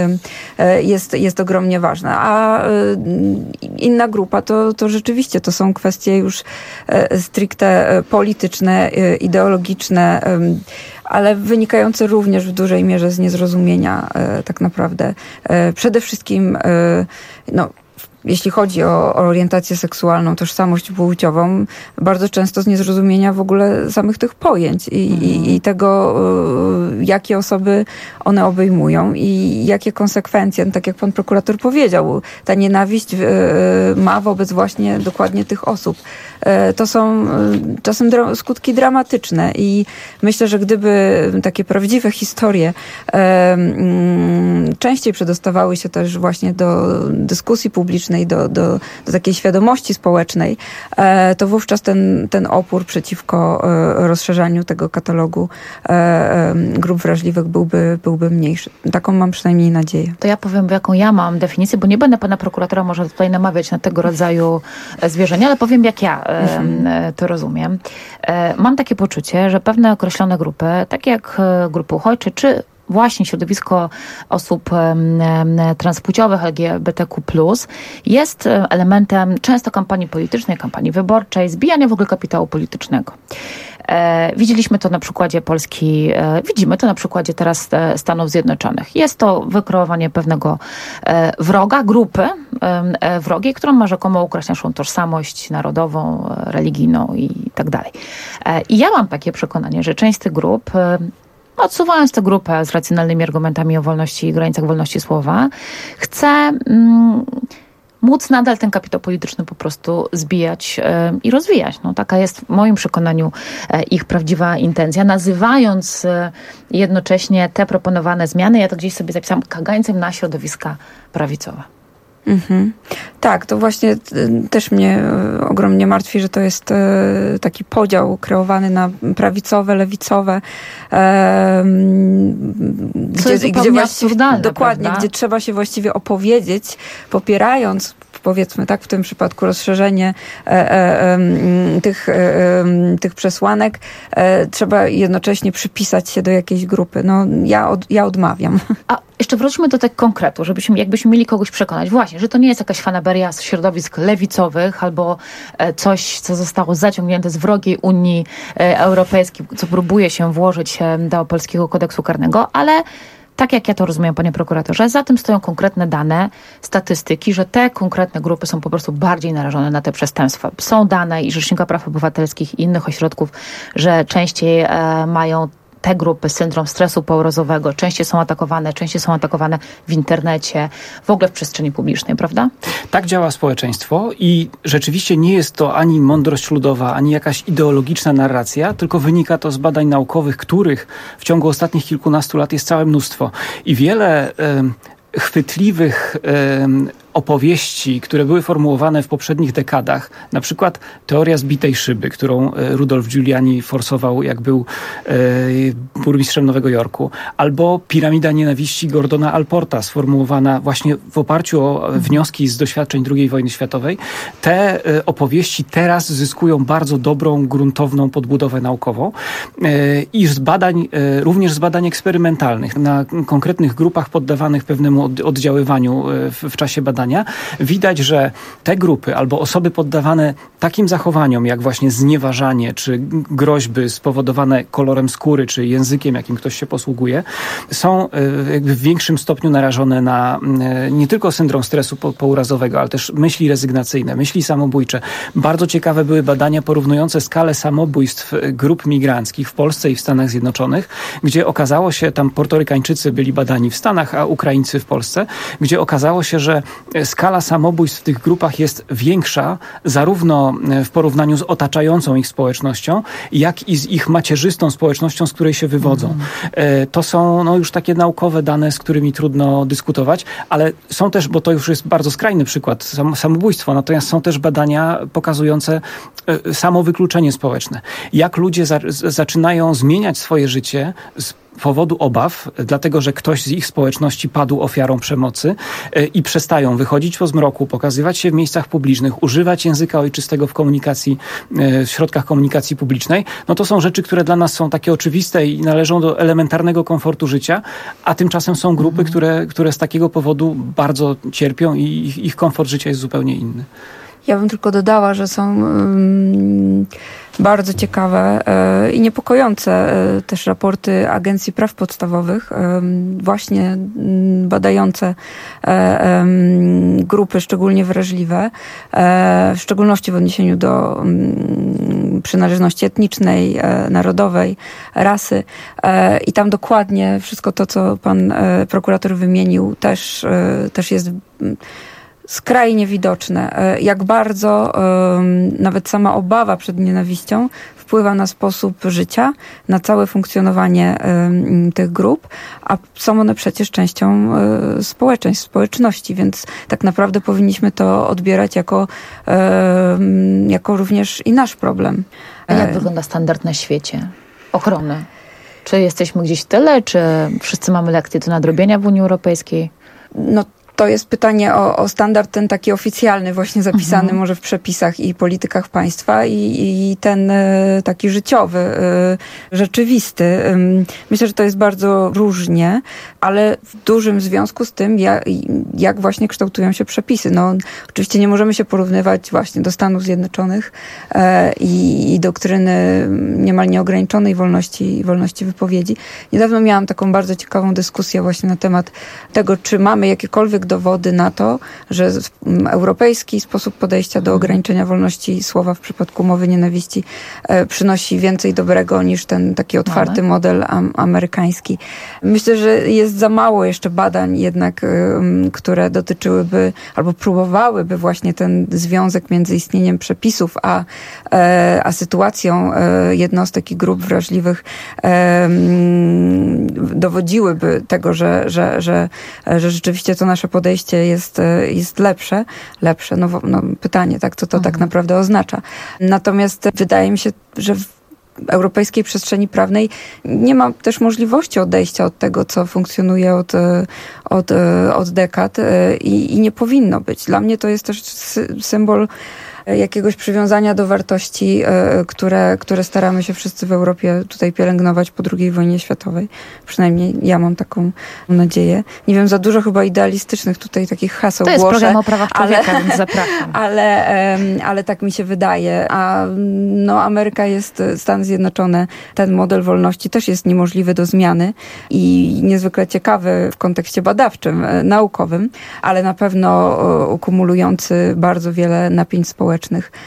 e, jest, jest ogromnie ważna. A inna grupa to, to rzeczywiście to są kwestie już stricte polityczne, ideologiczne, ale wynikające również w dużej mierze z niezrozumienia tak naprawdę. Przede wszystkim no, jeśli chodzi o, o orientację seksualną, tożsamość płciową, bardzo często z niezrozumienia w ogóle samych tych pojęć i, mhm. i, i tego, jakie osoby one obejmują i jakie konsekwencje, no, tak jak pan prokurator powiedział, ta nienawiść y, ma wobec właśnie dokładnie tych osób. Y, to są y, czasem dra- skutki dramatyczne i myślę, że gdyby takie prawdziwe historie y, y, częściej przedostawały się też właśnie do dyskusji publicznej, społecznej, do, do, do takiej świadomości społecznej, to wówczas ten, ten opór przeciwko rozszerzaniu tego katalogu grup wrażliwych byłby, byłby mniejszy. Taką mam przynajmniej nadzieję. To ja powiem, jaką ja mam definicję, bo nie będę pana prokuratora może tutaj namawiać na tego rodzaju zwierzenia, ale powiem, jak ja mhm. to rozumiem. Mam takie poczucie, że pewne określone grupy, takie jak grupy uchodźcze, czy właśnie środowisko osób transpłciowych, L G B T Q plus, jest elementem często kampanii politycznej, kampanii wyborczej, zbijania w ogóle kapitału politycznego. E, widzieliśmy to na przykładzie Polski, e, widzimy to na przykładzie teraz e, Stanów Zjednoczonych. Jest to wykreowanie pewnego e, wroga, grupy e, wrogiej, którą ma rzekomo ukraść naszą tożsamość narodową, e, religijną i tak dalej. E, I ja mam takie przekonanie, że część z tych grup, e, odsuwając tę grupę z racjonalnymi argumentami o wolności i granicach wolności słowa, chce mm, móc nadal ten kapitał polityczny po prostu zbijać e, i rozwijać. No, taka jest w moim przekonaniu e, ich prawdziwa intencja, nazywając e, jednocześnie te proponowane zmiany, ja to gdzieś sobie zapisałam, kagańcem na środowiska prawicowe. Mhm. Tak, to właśnie też mnie ogromnie martwi, że to jest taki podział kreowany na prawicowe, lewicowe, Co jest gdzie, gdzie absurdalne, dokładnie, prawda? Gdzie trzeba się właściwie opowiedzieć, popierając, powiedzmy tak, w tym przypadku rozszerzenie e, e, e, tych, e, tych przesłanek, e, trzeba jednocześnie przypisać się do jakiejś grupy. No, ja, od, ja odmawiam. A jeszcze wróćmy do tego konkretu, żebyśmy, jakbyśmy mieli kogoś przekonać, właśnie, że to nie jest jakaś fanaberia z środowisk lewicowych albo coś, co zostało zaciągnięte z wrogiej Unii Europejskiej, co próbuje się włożyć do polskiego kodeksu karnego, ale tak jak ja to rozumiem, panie prokuratorze, za tym stoją konkretne dane, statystyki, że te konkretne grupy są po prostu bardziej narażone na te przestępstwa. Są dane i Rzecznika Praw Obywatelskich i innych ośrodków, że częściej e, mają te grupy syndrom stresu pourazowego, częściej są atakowane, częściej są atakowane w internecie, w ogóle w przestrzeni publicznej, prawda? Tak działa społeczeństwo i rzeczywiście nie jest to ani mądrość ludowa, ani jakaś ideologiczna narracja, tylko wynika to z badań naukowych, których w ciągu ostatnich kilkunastu lat jest całe mnóstwo. I wiele y, chwytliwych y, opowieści, które były formułowane w poprzednich dekadach, na przykład teoria zbitej szyby, którą Rudolf Giuliani forsował, jak był e, burmistrzem Nowego Jorku, albo piramida nienawiści Gordona Allporta, sformułowana właśnie w oparciu o wnioski z doświadczeń drugiej wojny światowej. Te e, opowieści teraz zyskują bardzo dobrą, gruntowną podbudowę naukową e, i z badań, e, również z badań eksperymentalnych na konkretnych grupach poddawanych pewnemu od, oddziaływaniu e, w, w czasie badania. Widać, że te grupy albo osoby poddawane takim zachowaniom, jak właśnie znieważanie, czy groźby spowodowane kolorem skóry, czy językiem, jakim ktoś się posługuje, są jakby w większym stopniu narażone na nie tylko syndrom stresu pourazowego, ale też myśli rezygnacyjne, myśli samobójcze. Bardzo ciekawe były badania porównujące skalę samobójstw grup migranckich w Polsce i w Stanach Zjednoczonych, gdzie okazało się, tam Portorykańczycy byli badani w Stanach, a Ukraińcy w Polsce, gdzie okazało się, że skala samobójstw w tych grupach jest większa, zarówno w porównaniu z otaczającą ich społecznością, jak i z ich macierzystą społecznością, z której się wywodzą. Mm. To są no, już takie naukowe dane, z którymi trudno dyskutować, ale są też, bo to już jest bardzo skrajny przykład, sam, samobójstwo, natomiast są też badania pokazujące samowykluczenie społeczne. Jak ludzie za, zaczynają zmieniać swoje życie z powodu obaw, dlatego że ktoś z ich społeczności padł ofiarą przemocy i przestają wychodzić po zmroku, pokazywać się w miejscach publicznych, używać języka ojczystego w komunikacji, w środkach komunikacji publicznej, no to są rzeczy, które dla nas są takie oczywiste i należą do elementarnego komfortu życia, a tymczasem są grupy, mhm. które, które z takiego powodu bardzo cierpią i ich, ich komfort życia jest zupełnie inny. Ja bym tylko dodała, że są um, bardzo ciekawe e, i niepokojące e, też raporty Agencji Praw Podstawowych, e, właśnie m, badające e, e, grupy szczególnie wrażliwe, e, w szczególności w odniesieniu do m, przynależności etnicznej, e, narodowej, rasy. E, I tam dokładnie wszystko to, co pan e, prokurator wymienił, też, e, też jest... M, skrajnie widoczne, jak bardzo nawet sama obawa przed nienawiścią wpływa na sposób życia, na całe funkcjonowanie tych grup, a są one przecież częścią społeczeństw, społeczności, więc tak naprawdę powinniśmy to odbierać jako, jako również i nasz problem. A jak wygląda standard na świecie ochrony? Czy jesteśmy gdzieś w tyle, czy wszyscy mamy lekcje do nadrobienia w Unii Europejskiej? No to jest pytanie o, o standard ten taki oficjalny, właśnie zapisany mhm. może w przepisach i politykach państwa i, i ten y, taki życiowy, y, rzeczywisty. Y, myślę, że to jest bardzo różnie, ale w dużym związku z tym, jak, jak właśnie kształtują się przepisy. No, oczywiście nie możemy się porównywać właśnie do Stanów Zjednoczonych y, i, i doktryny niemal nieograniczonej wolności, wolności wypowiedzi. Niedawno miałam taką bardzo ciekawą dyskusję właśnie na temat tego, czy mamy jakiekolwiek dowody na to, że europejski sposób podejścia do ograniczenia wolności słowa w przypadku mowy nienawiści e, przynosi więcej dobrego niż ten taki otwarty Mamy. model am, amerykański. Myślę, że jest za mało jeszcze badań jednak, y, które dotyczyłyby albo próbowałyby właśnie ten związek między istnieniem przepisów a, e, a sytuacją e, jednostek i grup wrażliwych e, dowodziłyby tego, że, że, że, że rzeczywiście to nasze podejście jest, jest lepsze. Lepsze, no, no pytanie, tak, co to mhm. tak naprawdę oznacza. Natomiast wydaje mi się, że w europejskiej przestrzeni prawnej nie ma też możliwości odejścia od tego, co funkcjonuje od, od, od dekad i, i nie powinno być. Dla mnie to jest też sy- symbol jakiegoś przywiązania do wartości, które, które staramy się wszyscy w Europie tutaj pielęgnować po drugiej wojnie światowej. Przynajmniej ja mam taką nadzieję. Nie wiem, za dużo chyba idealistycznych tutaj takich haseł To jest głoszę, program o prawach człowieka, ale, więc zapraszam. Ale, ale tak mi się wydaje. A no, Ameryka jest, Stany Zjednoczone, ten model wolności też jest niemożliwy do zmiany i niezwykle ciekawy w kontekście badawczym, naukowym, ale na pewno ukumulujący bardzo wiele napięć społecznych.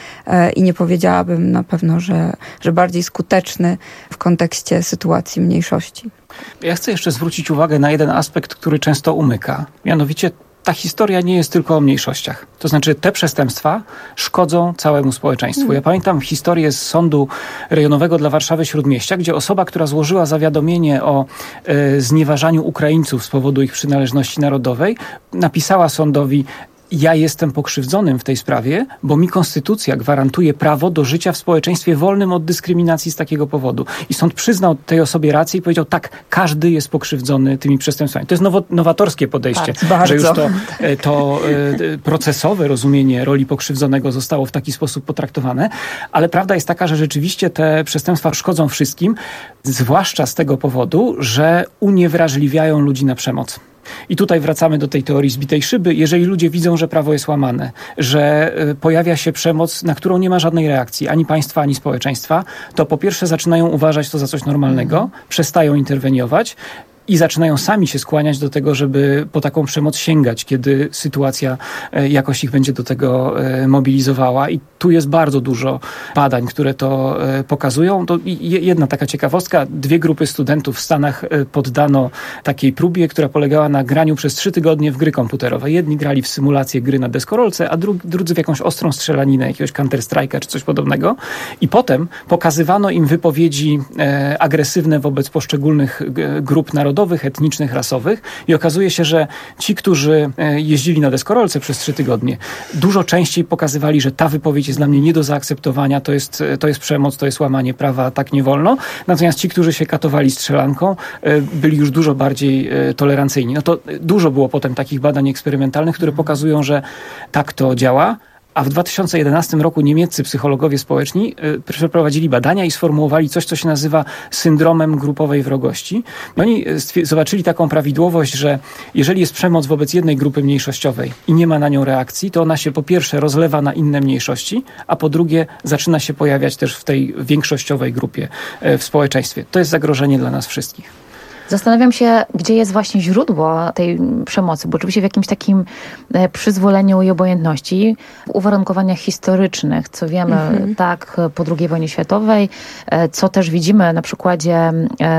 I nie powiedziałabym na pewno, że, że bardziej skuteczny w kontekście sytuacji mniejszości. Ja chcę jeszcze zwrócić uwagę na jeden aspekt, który często umyka. Mianowicie ta historia nie jest tylko o mniejszościach. To znaczy te przestępstwa szkodzą całemu społeczeństwu. Mm. Ja pamiętam historię z Sądu Rejonowego dla Warszawy Śródmieścia, gdzie osoba, która złożyła zawiadomienie o e, znieważaniu Ukraińców z powodu ich przynależności narodowej, napisała sądowi: ja jestem pokrzywdzonym w tej sprawie, bo mi konstytucja gwarantuje prawo do życia w społeczeństwie wolnym od dyskryminacji z takiego powodu. I sąd przyznał tej osobie rację i powiedział: tak, każdy jest pokrzywdzony tymi przestępstwami. To jest nowo, nowatorskie podejście, bardzo, że już bardzo. to, to e, procesowe rozumienie roli pokrzywdzonego zostało w taki sposób potraktowane. Ale prawda jest taka, że rzeczywiście te przestępstwa szkodzą wszystkim, zwłaszcza z tego powodu, że uniewrażliwiają ludzi na przemoc. I tutaj wracamy do tej teorii zbitej szyby. Jeżeli ludzie widzą, że prawo jest łamane, że pojawia się przemoc, na którą nie ma żadnej reakcji, ani państwa, ani społeczeństwa, to po pierwsze zaczynają uważać to za coś normalnego, mm. przestają interweniować i zaczynają sami się skłaniać do tego, żeby po taką przemoc sięgać, kiedy sytuacja jakoś ich będzie do tego mobilizowała. I tu jest bardzo dużo badań, które to pokazują. To jedna taka ciekawostka. Dwie grupy studentów w Stanach poddano takiej próbie, która polegała na graniu przez trzy tygodnie w gry komputerowe. Jedni grali w symulację gry na deskorolce, a dru- drudzy w jakąś ostrą strzelaninę, jakiegoś Counter-Strike'a czy coś podobnego. I potem pokazywano im wypowiedzi e, agresywne wobec poszczególnych g- grup narodowych, etnicznych, rasowych i okazuje się, że ci, którzy jeździli na deskorolce przez trzy tygodnie, dużo częściej pokazywali, że ta wypowiedź jest dla mnie nie do zaakceptowania, to jest, to jest przemoc, to jest łamanie prawa, tak nie wolno. Natomiast ci, którzy się katowali strzelanką, byli już dużo bardziej tolerancyjni. No to dużo było potem takich badań eksperymentalnych, które pokazują, że tak to działa. A w dwa tysiące jedenastym roku niemieccy psychologowie społeczni y, przeprowadzili badania i sformułowali coś, co się nazywa syndromem grupowej wrogości. Oni stwier- zobaczyli taką prawidłowość, że jeżeli jest przemoc wobec jednej grupy mniejszościowej i nie ma na nią reakcji, to ona się po pierwsze rozlewa na inne mniejszości, a po drugie zaczyna się pojawiać też w tej większościowej grupie y, w społeczeństwie. To jest zagrożenie dla nas wszystkich. Zastanawiam się, gdzie jest właśnie źródło tej przemocy, bo oczywiście w jakimś takim przyzwoleniu i obojętności, w uwarunkowaniach historycznych, co wiemy mhm. tak po drugiej wojnie światowej, co też widzimy na przykładzie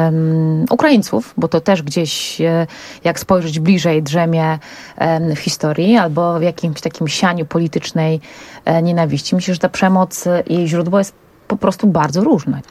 um, Ukraińców, bo to też gdzieś, jak spojrzeć bliżej, drzemie um, w historii, albo w jakimś takim sianiu politycznej e, nienawiści. Myślę, że ta przemoc, jej źródło jest po prostu bardzo różne.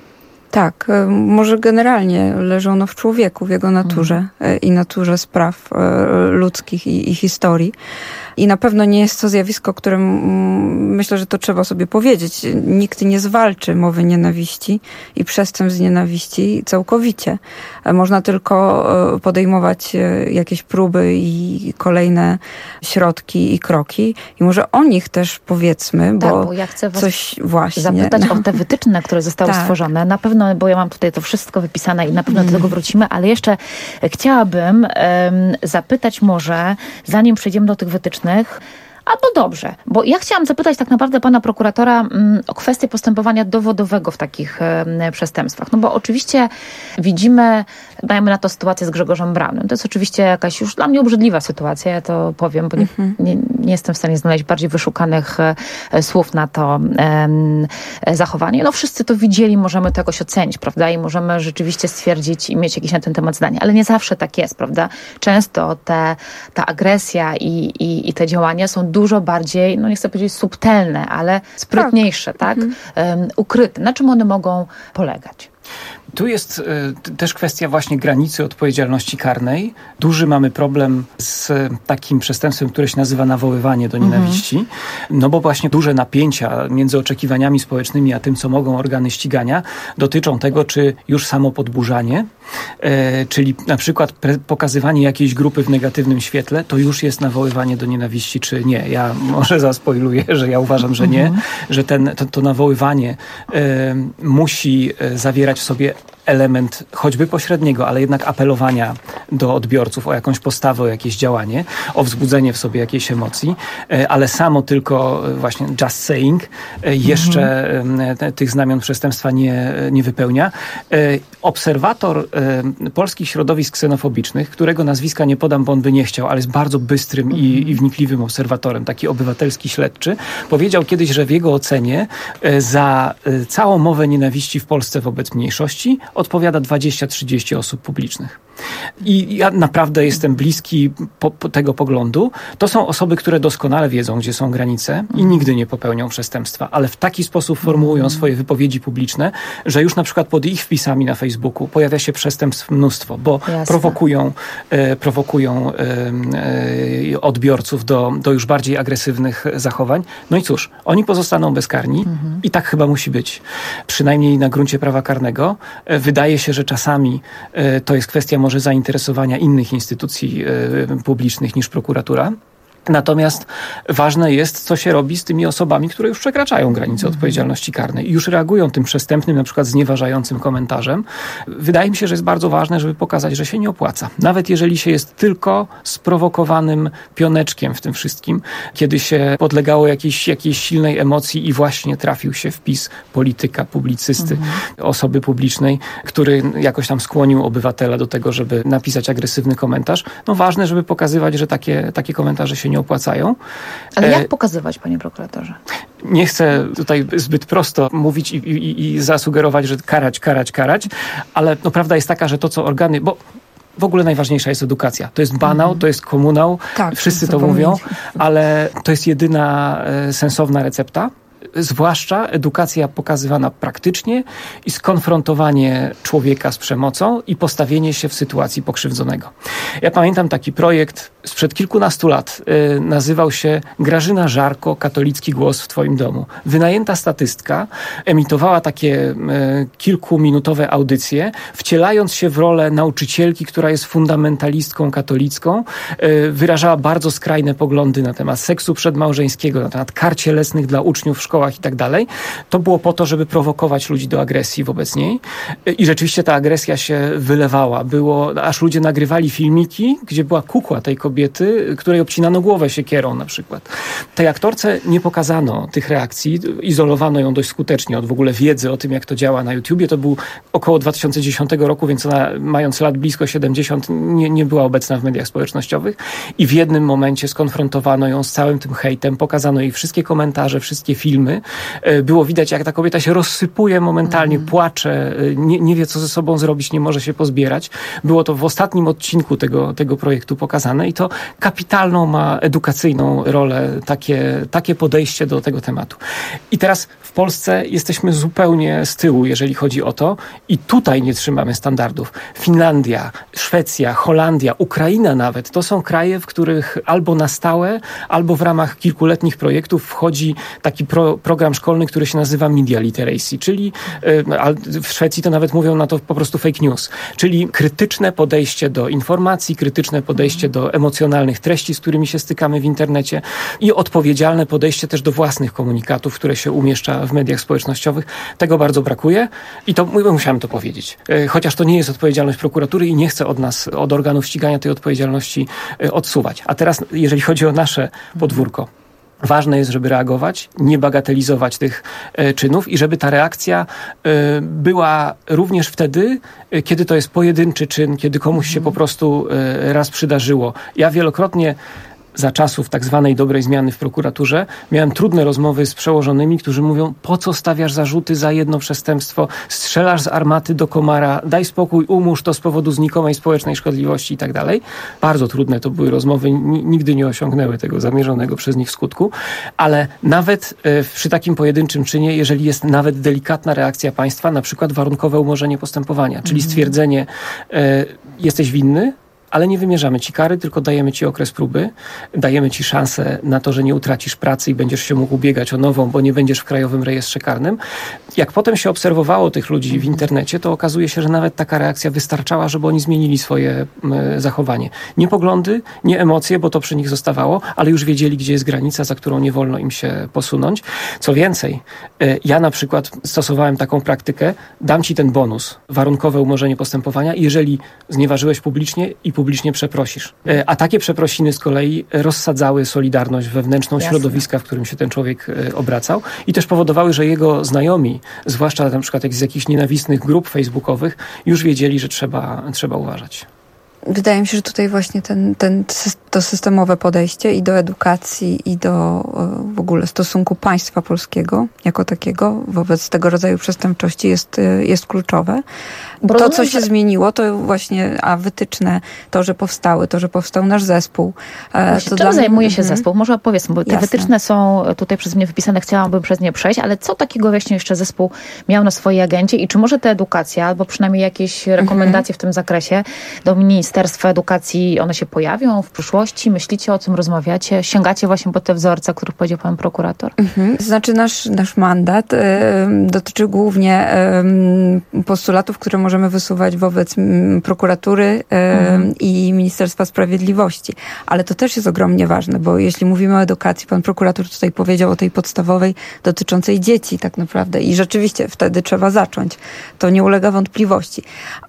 Tak, może generalnie leży ono w człowieku, w jego naturze mm. i naturze spraw ludzkich i, i historii. I na pewno nie jest to zjawisko, które myślę, że to trzeba sobie powiedzieć. Nikt nie zwalczy mowy nienawiści i przestępstw z nienawiści całkowicie. Można tylko podejmować jakieś próby i kolejne środki i kroki. I może o nich też powiedzmy, bo, tak, bo ja chcę was coś właśnie zapytać no. o te wytyczne, które zostały tak. stworzone. Na pewno, bo ja mam tutaj to wszystko wypisane i na pewno mm. do tego wrócimy, ale jeszcze chciałabym um, zapytać może, zanim przejdziemy do tych wytycznych, albo dobrze, bo ja chciałam zapytać tak naprawdę pana prokuratora mm, o kwestię postępowania dowodowego w takich y, przestępstwach. No bo oczywiście widzimy, dajmy na to sytuację z Grzegorzem Braunem. To jest oczywiście jakaś już dla mnie obrzydliwa sytuacja, ja to powiem, bo nie, mm-hmm. nie, nie jestem w stanie znaleźć bardziej wyszukanych y, słów na to y, y, zachowanie. No wszyscy to widzieli, możemy to jakoś ocenić, prawda? I możemy rzeczywiście stwierdzić i mieć jakieś na ten temat zdanie, ale nie zawsze tak jest, prawda? Często te, ta agresja i, i, i te działania są dużo bardziej, no nie chcę powiedzieć subtelne, ale sprytniejsze, tak? tak? Mhm. Um, ukryte. Na czym one mogą polegać? Tu jest y, też kwestia właśnie granicy odpowiedzialności karnej. Duży mamy problem z takim przestępstwem, które się nazywa nawoływanie do nienawiści. Mhm. No bo właśnie duże napięcia między oczekiwaniami społecznymi a tym, co mogą organy ścigania, dotyczą tego, czy już samo podburzanie, y, czyli na przykład pre- pokazywanie jakiejś grupy w negatywnym świetle, to już jest nawoływanie do nienawiści, czy nie. Ja może zaspoiluję, że ja uważam, że nie, mhm. że ten, to, to nawoływanie y, musi zawierać w sobie element choćby pośredniego, ale jednak apelowania do odbiorców o jakąś postawę, o jakieś działanie, o wzbudzenie w sobie jakiejś emocji, ale samo tylko właśnie just saying jeszcze mhm. tych znamion przestępstwa nie, nie wypełnia. Obserwator polskich środowisk ksenofobicznych, którego nazwiska nie podam, bo on by nie chciał, ale jest bardzo bystrym mhm. i, i wnikliwym obserwatorem, taki obywatelski śledczy, powiedział kiedyś, że w jego ocenie za całą mowę nienawiści w Polsce wobec mniejszości odpowiada dwadzieścia trzydzieści osób publicznych. I ja naprawdę jestem bliski po, po tego poglądu. To są osoby, które doskonale wiedzą, gdzie są granice i nigdy nie popełnią przestępstwa, ale w taki sposób formułują swoje wypowiedzi publiczne, że już na przykład pod ich wpisami na Facebooku pojawia się przestępstw mnóstwo, bo Jasne. prowokują, e, prowokują e, e, odbiorców do, do już bardziej agresywnych zachowań. No i cóż, oni pozostaną bezkarni mhm. i tak chyba musi być. Przynajmniej na gruncie prawa karnego. E, wydaje się, że czasami e, to jest kwestia może zainteresowania innych instytucji y, publicznych niż prokuratura. Natomiast ważne jest, co się robi z tymi osobami, które już przekraczają granicę mm. odpowiedzialności karnej i już reagują tym przestępnym, na przykład znieważającym komentarzem. Wydaje mi się, że jest bardzo ważne, żeby pokazać, że się nie opłaca. Nawet jeżeli się jest tylko sprowokowanym pioneczkiem w tym wszystkim, kiedy się podlegało jakiejś, jakiejś silnej emocji i właśnie trafił się wpis polityka, publicysty, mm. osoby publicznej, który jakoś tam skłonił obywatela do tego, żeby napisać agresywny komentarz. No ważne, żeby pokazywać, że takie, takie komentarze się nie opłacają. Ale jak pokazywać, panie prokuratorze? Nie chcę tutaj zbyt prosto mówić i, i, i zasugerować, że karać, karać, karać, ale no, prawda jest taka, że to, co organy... bo w ogóle najważniejsza jest edukacja. To jest banał, to jest komunał, tak, wszyscy to mówią, ale to jest jedyna e, sensowna recepta. Zwłaszcza edukacja pokazywana praktycznie i skonfrontowanie człowieka z przemocą i postawienie się w sytuacji pokrzywdzonego. Ja pamiętam taki projekt sprzed kilkunastu lat. Yy, nazywał się Grażyna Żarko, katolicki głos w twoim domu. Wynajęta statystka emitowała takie yy, kilkuminutowe audycje, wcielając się w rolę nauczycielki, która jest fundamentalistką katolicką. Yy, wyrażała bardzo skrajne poglądy na temat seksu przedmałżeńskiego, na temat kar cielesnych dla uczniów w szkołach szkołach i tak dalej. To było po to, żeby prowokować ludzi do agresji wobec niej. I rzeczywiście ta agresja się wylewała. Było, aż ludzie nagrywali filmiki, gdzie była kukła tej kobiety, której obcinano głowę siekierą na przykład. Tej aktorce nie pokazano tych reakcji, izolowano ją dość skutecznie od w ogóle wiedzy o tym, jak to działa na YouTubie. To był około dwa tysiące dziesiątego roku, więc ona, mając lat blisko siedemdziesiąt, nie, nie była obecna w mediach społecznościowych i w jednym momencie skonfrontowano ją z całym tym hejtem, pokazano jej wszystkie komentarze, wszystkie filmy. Było widać, jak ta kobieta się rozsypuje momentalnie, mm. płacze, nie, nie wie, co ze sobą zrobić, nie może się pozbierać. Było to w ostatnim odcinku tego, tego projektu pokazane i to kapitalną ma edukacyjną rolę, takie, takie podejście do tego tematu. I teraz w Polsce jesteśmy zupełnie z tyłu, jeżeli chodzi o to i tutaj nie trzymamy standardów. Finlandia, Szwecja, Holandia, Ukraina nawet, to są kraje, w których albo na stałe, albo w ramach kilkuletnich projektów wchodzi taki pro, program szkolny, który się nazywa Media Literacy, czyli w Szwecji to nawet mówią na to po prostu fake news, czyli krytyczne podejście do informacji, krytyczne podejście do emocjonalnych treści, z którymi się stykamy w internecie i odpowiedzialne podejście też do własnych komunikatów, które się umieszcza w mediach społecznościowych. Tego bardzo brakuje i to musiałem to powiedzieć. Chociaż to nie jest odpowiedzialność prokuratury i nie chcę od nas, od organów ścigania tej odpowiedzialności odsuwać. A teraz, jeżeli chodzi o nasze podwórko, ważne jest, żeby reagować, nie bagatelizować tych e, czynów i żeby ta reakcja e, była również wtedy, e, kiedy to jest pojedynczy czyn, kiedy komuś się po prostu e, raz przydarzyło. Ja wielokrotnie za czasów tak zwanej dobrej zmiany w prokuraturze miałem trudne rozmowy z przełożonymi, którzy mówią, po co stawiasz zarzuty za jedno przestępstwo, strzelasz z armaty do komara, daj spokój, umórz to z powodu znikomej społecznej szkodliwości i tak dalej. Bardzo trudne to były rozmowy, nigdy nie osiągnęły tego zamierzonego przez nich skutku, ale nawet e, przy takim pojedynczym czynie, jeżeli jest nawet delikatna reakcja państwa, na przykład warunkowe umorzenie postępowania, czyli stwierdzenie, e, jesteś winny, ale nie wymierzamy ci kary, tylko dajemy ci okres próby, dajemy ci szansę na to, że nie utracisz pracy i będziesz się mógł ubiegać o nową, bo nie będziesz w Krajowym Rejestrze Karnym. Jak potem się obserwowało tych ludzi w internecie, to okazuje się, że nawet taka reakcja wystarczała, żeby oni zmienili swoje y, zachowanie. Nie poglądy, nie emocje, bo to przy nich zostawało, ale już wiedzieli, gdzie jest granica, za którą nie wolno im się posunąć. Co więcej, y, ja na przykład stosowałem taką praktykę, dam ci ten bonus, warunkowe umorzenie postępowania, jeżeli znieważyłeś publicznie i publicznie przeprosisz. A takie przeprosiny z kolei rozsadzały solidarność wewnętrzną Jasne. środowiska, w którym się ten człowiek obracał i też powodowały, że jego znajomi, zwłaszcza na przykład z jakichś nienawistnych grup facebookowych, już wiedzieli, że trzeba, trzeba uważać. Wydaje mi się, że tutaj właśnie ten, ten, to systemowe podejście i do edukacji, i do w ogóle stosunku państwa polskiego jako takiego wobec tego rodzaju przestępczości jest, jest kluczowe. Bo to, co się zmieniło, to właśnie, a wytyczne, to, że powstały, to, że powstał nasz zespół. Właśnie, to czym dla... zajmuje się mhm. zespół? Może opowiedzmy, bo te Jasne. wytyczne są tutaj przez mnie wypisane, chciałabym przez nie przejść, ale co takiego właśnie jeszcze zespół miał na swojej agendzie i czy może ta edukacja, albo przynajmniej jakieś rekomendacje mhm. w tym zakresie do Ministerstwa Edukacji, one się pojawią w przyszłości? Myślicie o tym, rozmawiacie? Sięgacie właśnie po te wzorce, o których powiedział pan prokurator? Mhm. Znaczy nasz, nasz mandat y, dotyczy głównie y, postulatów, które możemy wysuwać wobec y, prokuratury y, mhm. i Ministerstwa Sprawiedliwości. Ale to też jest ogromnie ważne, bo jeśli mówimy o edukacji, pan prokurator tutaj powiedział o tej podstawowej dotyczącej dzieci tak naprawdę i rzeczywiście wtedy trzeba zacząć. To nie ulega wątpliwości.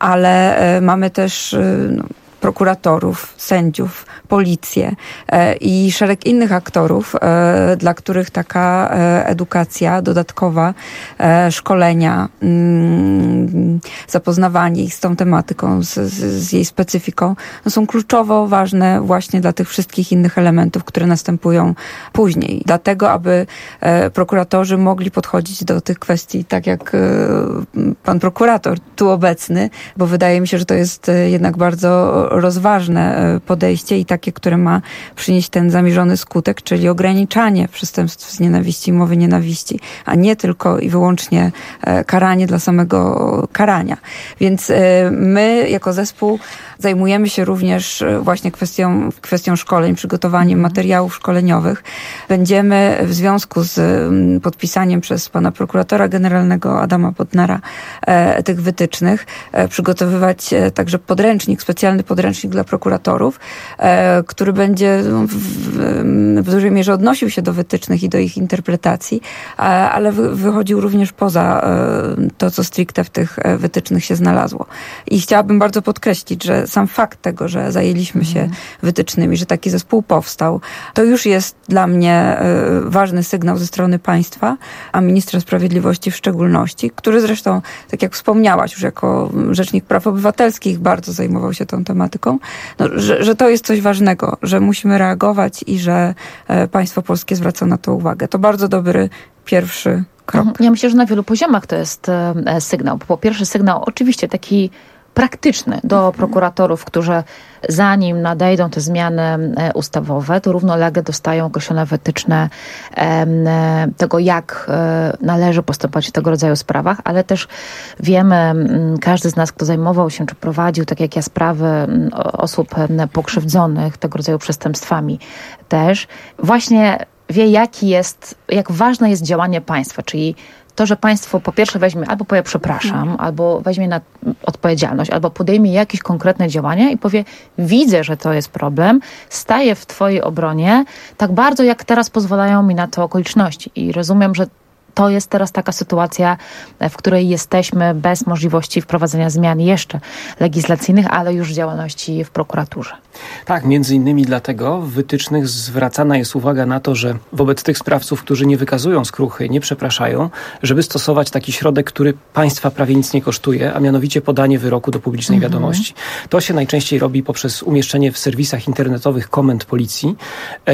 Ale y, mamy też y, no, prokuratorów, sędziów, policję e, i szereg innych aktorów, e, dla których taka e, edukacja dodatkowa, e, szkolenia, mm, zapoznawanie ich z tą tematyką, z, z, z jej specyfiką, no są kluczowo ważne właśnie dla tych wszystkich innych elementów, które następują później. Dlatego, aby e, prokuratorzy mogli podchodzić do tych kwestii tak jak e, pan prokurator tu obecny, bo wydaje mi się, że to jest e, jednak bardzo rozważne podejście i takie, które ma przynieść ten zamierzony skutek, czyli ograniczanie przestępstw z nienawiści i mowy nienawiści, a nie tylko i wyłącznie karanie dla samego karania. Więc my jako zespół zajmujemy się również właśnie kwestią, kwestią szkoleń, przygotowaniem materiałów szkoleniowych. Będziemy w związku z podpisaniem przez pana prokuratora generalnego Adama Bodnara tych wytycznych przygotowywać także podręcznik, specjalny podręcznik podręcznik dla prokuratorów, e, który będzie w, w, w dużej mierze odnosił się do wytycznych i do ich interpretacji, e, ale wy, wychodził również poza e, to, co stricte w tych wytycznych się znalazło. I chciałabym bardzo podkreślić, że sam fakt tego, że zajęliśmy się mm. wytycznymi, że taki zespół powstał, to już jest dla mnie e, ważny sygnał ze strony państwa, a ministra sprawiedliwości w szczególności, który zresztą, tak jak wspomniałaś, już jako Rzecznik Praw Obywatelskich bardzo zajmował się tą tematyką, no, że, że to jest coś ważnego, że musimy reagować i że e, państwo polskie zwraca na to uwagę. To bardzo dobry pierwszy krok. Ja myślę, że na wielu poziomach to jest e, sygnał. Po pierwsze sygnał oczywiście taki praktyczny do prokuratorów, którzy zanim nadejdą te zmiany ustawowe, to równolegle dostają określone wytyczne tego, jak należy postępować w tego rodzaju sprawach, ale też wiemy, każdy z nas, kto zajmował się, czy prowadził, tak jak ja, sprawy osób pokrzywdzonych tego rodzaju przestępstwami też, właśnie wie, jaki jest, jak ważne jest działanie państwa, czyli to, że państwo po pierwsze weźmie albo powie przepraszam, mhm. albo weźmie na odpowiedzialność, albo podejmie jakieś konkretne działania i powie, widzę, że to jest problem, staję w twojej obronie tak bardzo, jak teraz pozwalają mi na to okoliczności. I rozumiem, że to jest teraz taka sytuacja, w której jesteśmy bez możliwości wprowadzenia zmian jeszcze legislacyjnych, ale już działalności w prokuraturze. Tak, między innymi dlatego w wytycznych zwracana jest uwaga na to, że wobec tych sprawców, którzy nie wykazują skruchy, nie przepraszają, żeby stosować taki środek, który państwa prawie nic nie kosztuje, a mianowicie podanie wyroku do publicznej mhm. wiadomości. To się najczęściej robi poprzez umieszczenie w serwisach internetowych komend policji. Yy,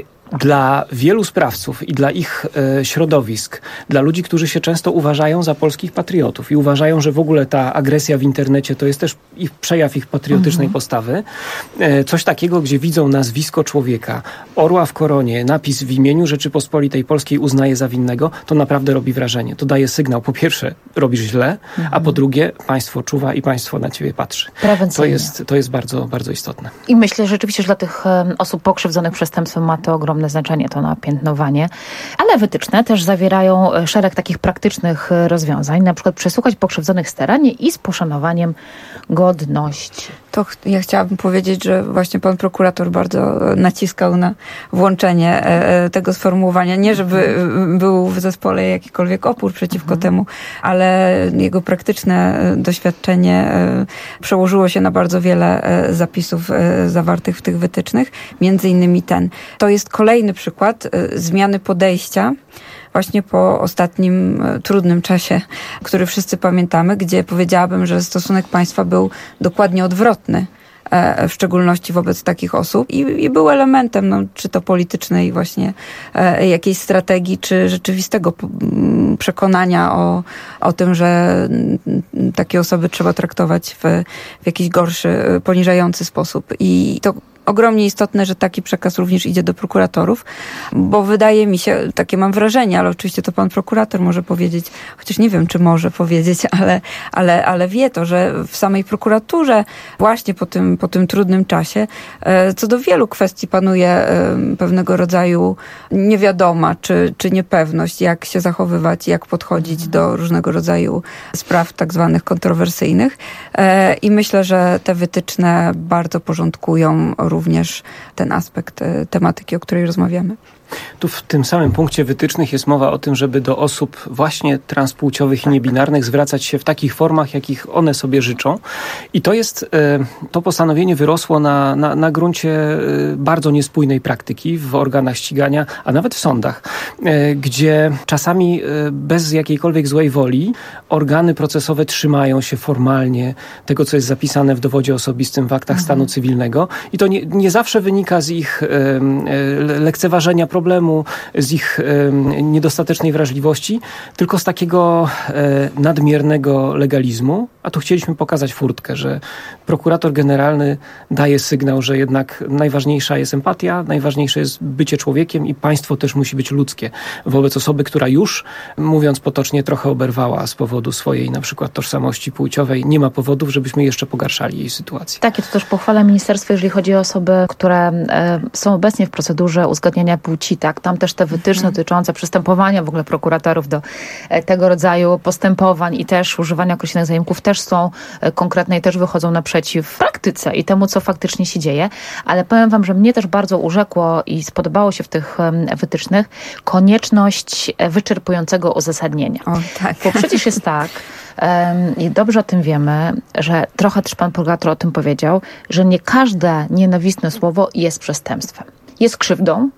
Dla wielu sprawców i dla ich e, środowisk, dla ludzi, którzy się często uważają za polskich patriotów i uważają, że w ogóle ta agresja w internecie to jest też ich przejaw ich patriotycznej mhm. postawy, e, coś takiego, gdzie widzą nazwisko człowieka, orła w koronie, napis w imieniu Rzeczypospolitej Polskiej uznaje za winnego, to naprawdę robi wrażenie. To daje sygnał, po pierwsze, robisz źle, mhm. a po drugie, państwo czuwa i państwo na ciebie patrzy. To jest, to jest bardzo, bardzo istotne. I myślę, że rzeczywiście, że dla tych osób pokrzywdzonych przestępstwem ma to ogromne znaczenie, to napiętnowanie. Ale wytyczne też zawierają szereg takich praktycznych rozwiązań, na przykład przesłuchać pokrzywdzonych staranie i z poszanowaniem godności. To ch- ja chciałabym powiedzieć, że właśnie pan prokurator bardzo naciskał na włączenie e, tego sformułowania. Nie, żeby był w zespole jakikolwiek opór przeciwko mhm. temu, ale jego praktyczne doświadczenie e, przełożyło się na bardzo wiele e, zapisów e, zawartych w tych wytycznych. Między innymi ten. To jest kolejny przykład e, zmiany podejścia właśnie po ostatnim e, trudnym czasie, który wszyscy pamiętamy, gdzie powiedziałabym, że stosunek państwa był dokładnie odwrotny, e, w szczególności wobec takich osób i, i był elementem, no, czy to politycznej właśnie e, jakiejś strategii, czy rzeczywistego p- przekonania o, o tym, że m, takie osoby trzeba traktować w, w jakiś gorszy, poniżający sposób. I to ogromnie istotne, że taki przekaz również idzie do prokuratorów, bo wydaje mi się, takie mam wrażenie, ale oczywiście to pan prokurator może powiedzieć, chociaż nie wiem, czy może powiedzieć, ale, ale, ale wie to, że w samej prokuraturze właśnie po tym, po tym trudnym czasie co do wielu kwestii panuje pewnego rodzaju niewiadoma, czy, czy niepewność, jak się zachowywać, jak podchodzić do różnego rodzaju spraw tak zwanych kontrowersyjnych. I myślę, że te wytyczne bardzo porządkują również ten aspekt tematyki, o której rozmawiamy. Tu w tym samym punkcie wytycznych jest mowa o tym, żeby do osób właśnie transpłciowych tak. i niebinarnych zwracać się w takich formach, jakich one sobie życzą. I to jest, to postanowienie wyrosło na, na, na gruncie bardzo niespójnej praktyki w organach ścigania, a nawet w sądach, gdzie czasami bez jakiejkolwiek złej woli organy procesowe trzymają się formalnie tego, co jest zapisane w dowodzie osobistym w aktach mhm. stanu cywilnego. I to nie, nie zawsze wynika z ich lekceważenia problemu, z ich e, niedostatecznej wrażliwości, tylko z takiego e, nadmiernego legalizmu. A tu chcieliśmy pokazać furtkę, że prokurator generalny daje sygnał, że jednak najważniejsza jest empatia, najważniejsze jest bycie człowiekiem i państwo też musi być ludzkie wobec osoby, która już, mówiąc potocznie, trochę oberwała z powodu swojej na przykład tożsamości płciowej. Nie ma powodów, żebyśmy jeszcze pogarszali jej sytuację. Tak, i to też pochwala ministerstwo, jeżeli chodzi o osoby, które e, są obecnie w procedurze uzgadniania płci płci, tak? Tam też te wytyczne dotyczące przystępowania w ogóle prokuratorów do tego rodzaju postępowań i też używania określonych zajęków też są konkretne i też wychodzą naprzeciw w praktyce i temu, co faktycznie się dzieje. Ale powiem wam, że mnie też bardzo urzekło i spodobało się w tych wytycznych konieczność wyczerpującego uzasadnienia. O, tak. Bo przecież jest tak, i dobrze o tym wiemy, że trochę też pan prokurator o tym powiedział, że nie każde nienawistne słowo jest przestępstwem. Jest krzywdą,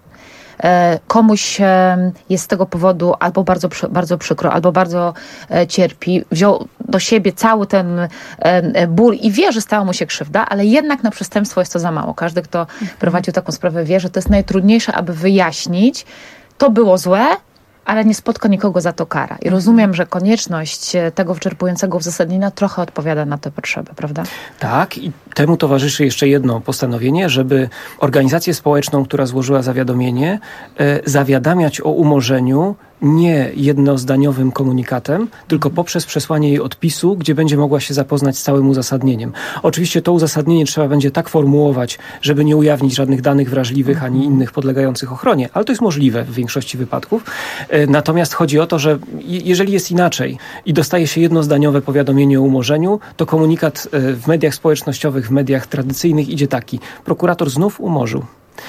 komuś jest z tego powodu albo bardzo, bardzo przykro, albo bardzo cierpi, wziął do siebie cały ten ból i wie, że stała mu się krzywda, ale jednak na przestępstwo jest to za mało. Każdy, kto prowadził taką sprawę, wie, że to jest najtrudniejsze, aby wyjaśnić, to było złe, ale nie spotka nikogo za to kara. I rozumiem, że konieczność tego wyczerpującego uzasadnienia trochę odpowiada na te potrzeby, prawda? Tak, i temu towarzyszy jeszcze jedno postanowienie, żeby organizację społeczną, która złożyła zawiadomienie, e, zawiadamiać o umorzeniu nie jednozdaniowym komunikatem, tylko poprzez przesłanie jej odpisu, gdzie będzie mogła się zapoznać z całym uzasadnieniem. Oczywiście to uzasadnienie trzeba będzie tak formułować, żeby nie ujawnić żadnych danych wrażliwych ani innych podlegających ochronie, ale to jest możliwe w większości wypadków. Natomiast chodzi o to, że jeżeli jest inaczej i dostaje się jednozdaniowe powiadomienie o umorzeniu, to komunikat w mediach społecznościowych, w mediach tradycyjnych idzie taki: prokurator znów umorzył.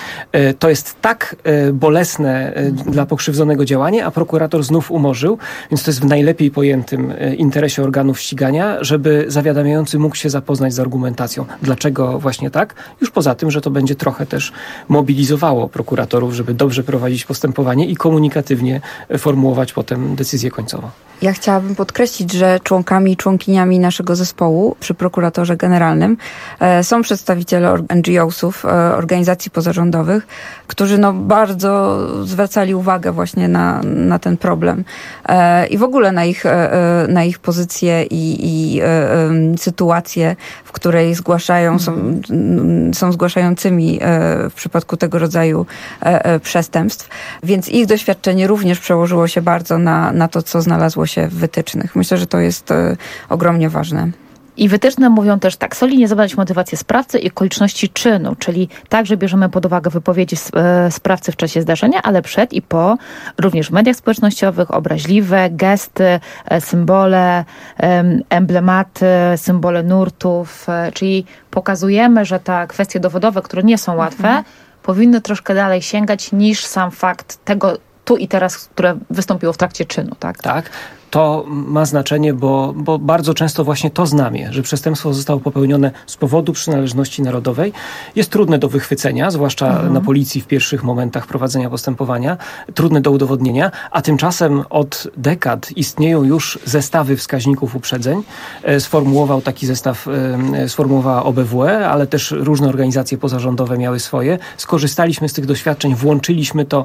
To jest tak bolesne dla pokrzywdzonego działanie, a prokurator znów umorzył, więc to jest w najlepiej pojętym interesie organów ścigania, żeby zawiadamiający mógł się zapoznać z argumentacją. Dlaczego właśnie tak? Już poza tym, że to będzie trochę też mobilizowało prokuratorów, żeby dobrze prowadzić postępowanie i komunikatywnie formułować potem decyzję końcową. Ja chciałabym podkreślić, że członkami i członkiniami naszego zespołu przy prokuratorze generalnym e, są przedstawiciele en dżi osów, e, organizacji pozarządowych, którzy no bardzo zwracali uwagę właśnie na, na ten problem e, i w ogóle na ich, e, na ich pozycję i, i e, e, sytuację, w której zgłaszają, są, są zgłaszającymi e, w przypadku tego rodzaju e, e, przestępstw. Więc ich doświadczenie również przełożyło się bardzo na, na to, co znalazło się w wytycznych. Myślę, że to jest e, ogromnie ważne. I wytyczne mówią też tak: solidnie zbadać motywację sprawcy i okoliczności czynu, czyli także bierzemy pod uwagę wypowiedzi sprawcy w czasie zdarzenia, ale przed i po, również w mediach społecznościowych, obraźliwe gesty, symbole, emblematy, symbole nurtów, czyli pokazujemy, że te kwestie dowodowe, które nie są łatwe, mhm. powinny troszkę dalej sięgać niż sam fakt tego tu i teraz, które wystąpiło w trakcie czynu, tak? Tak. To ma znaczenie, bo, bo bardzo często właśnie to znamie, że przestępstwo zostało popełnione z powodu przynależności narodowej, jest trudne do wychwycenia, zwłaszcza mhm. na policji w pierwszych momentach prowadzenia postępowania, trudne do udowodnienia, a tymczasem od dekad istnieją już zestawy wskaźników uprzedzeń. Sformułował taki zestaw, sformułowała O B W E, ale też różne organizacje pozarządowe miały swoje. Skorzystaliśmy z tych doświadczeń, włączyliśmy to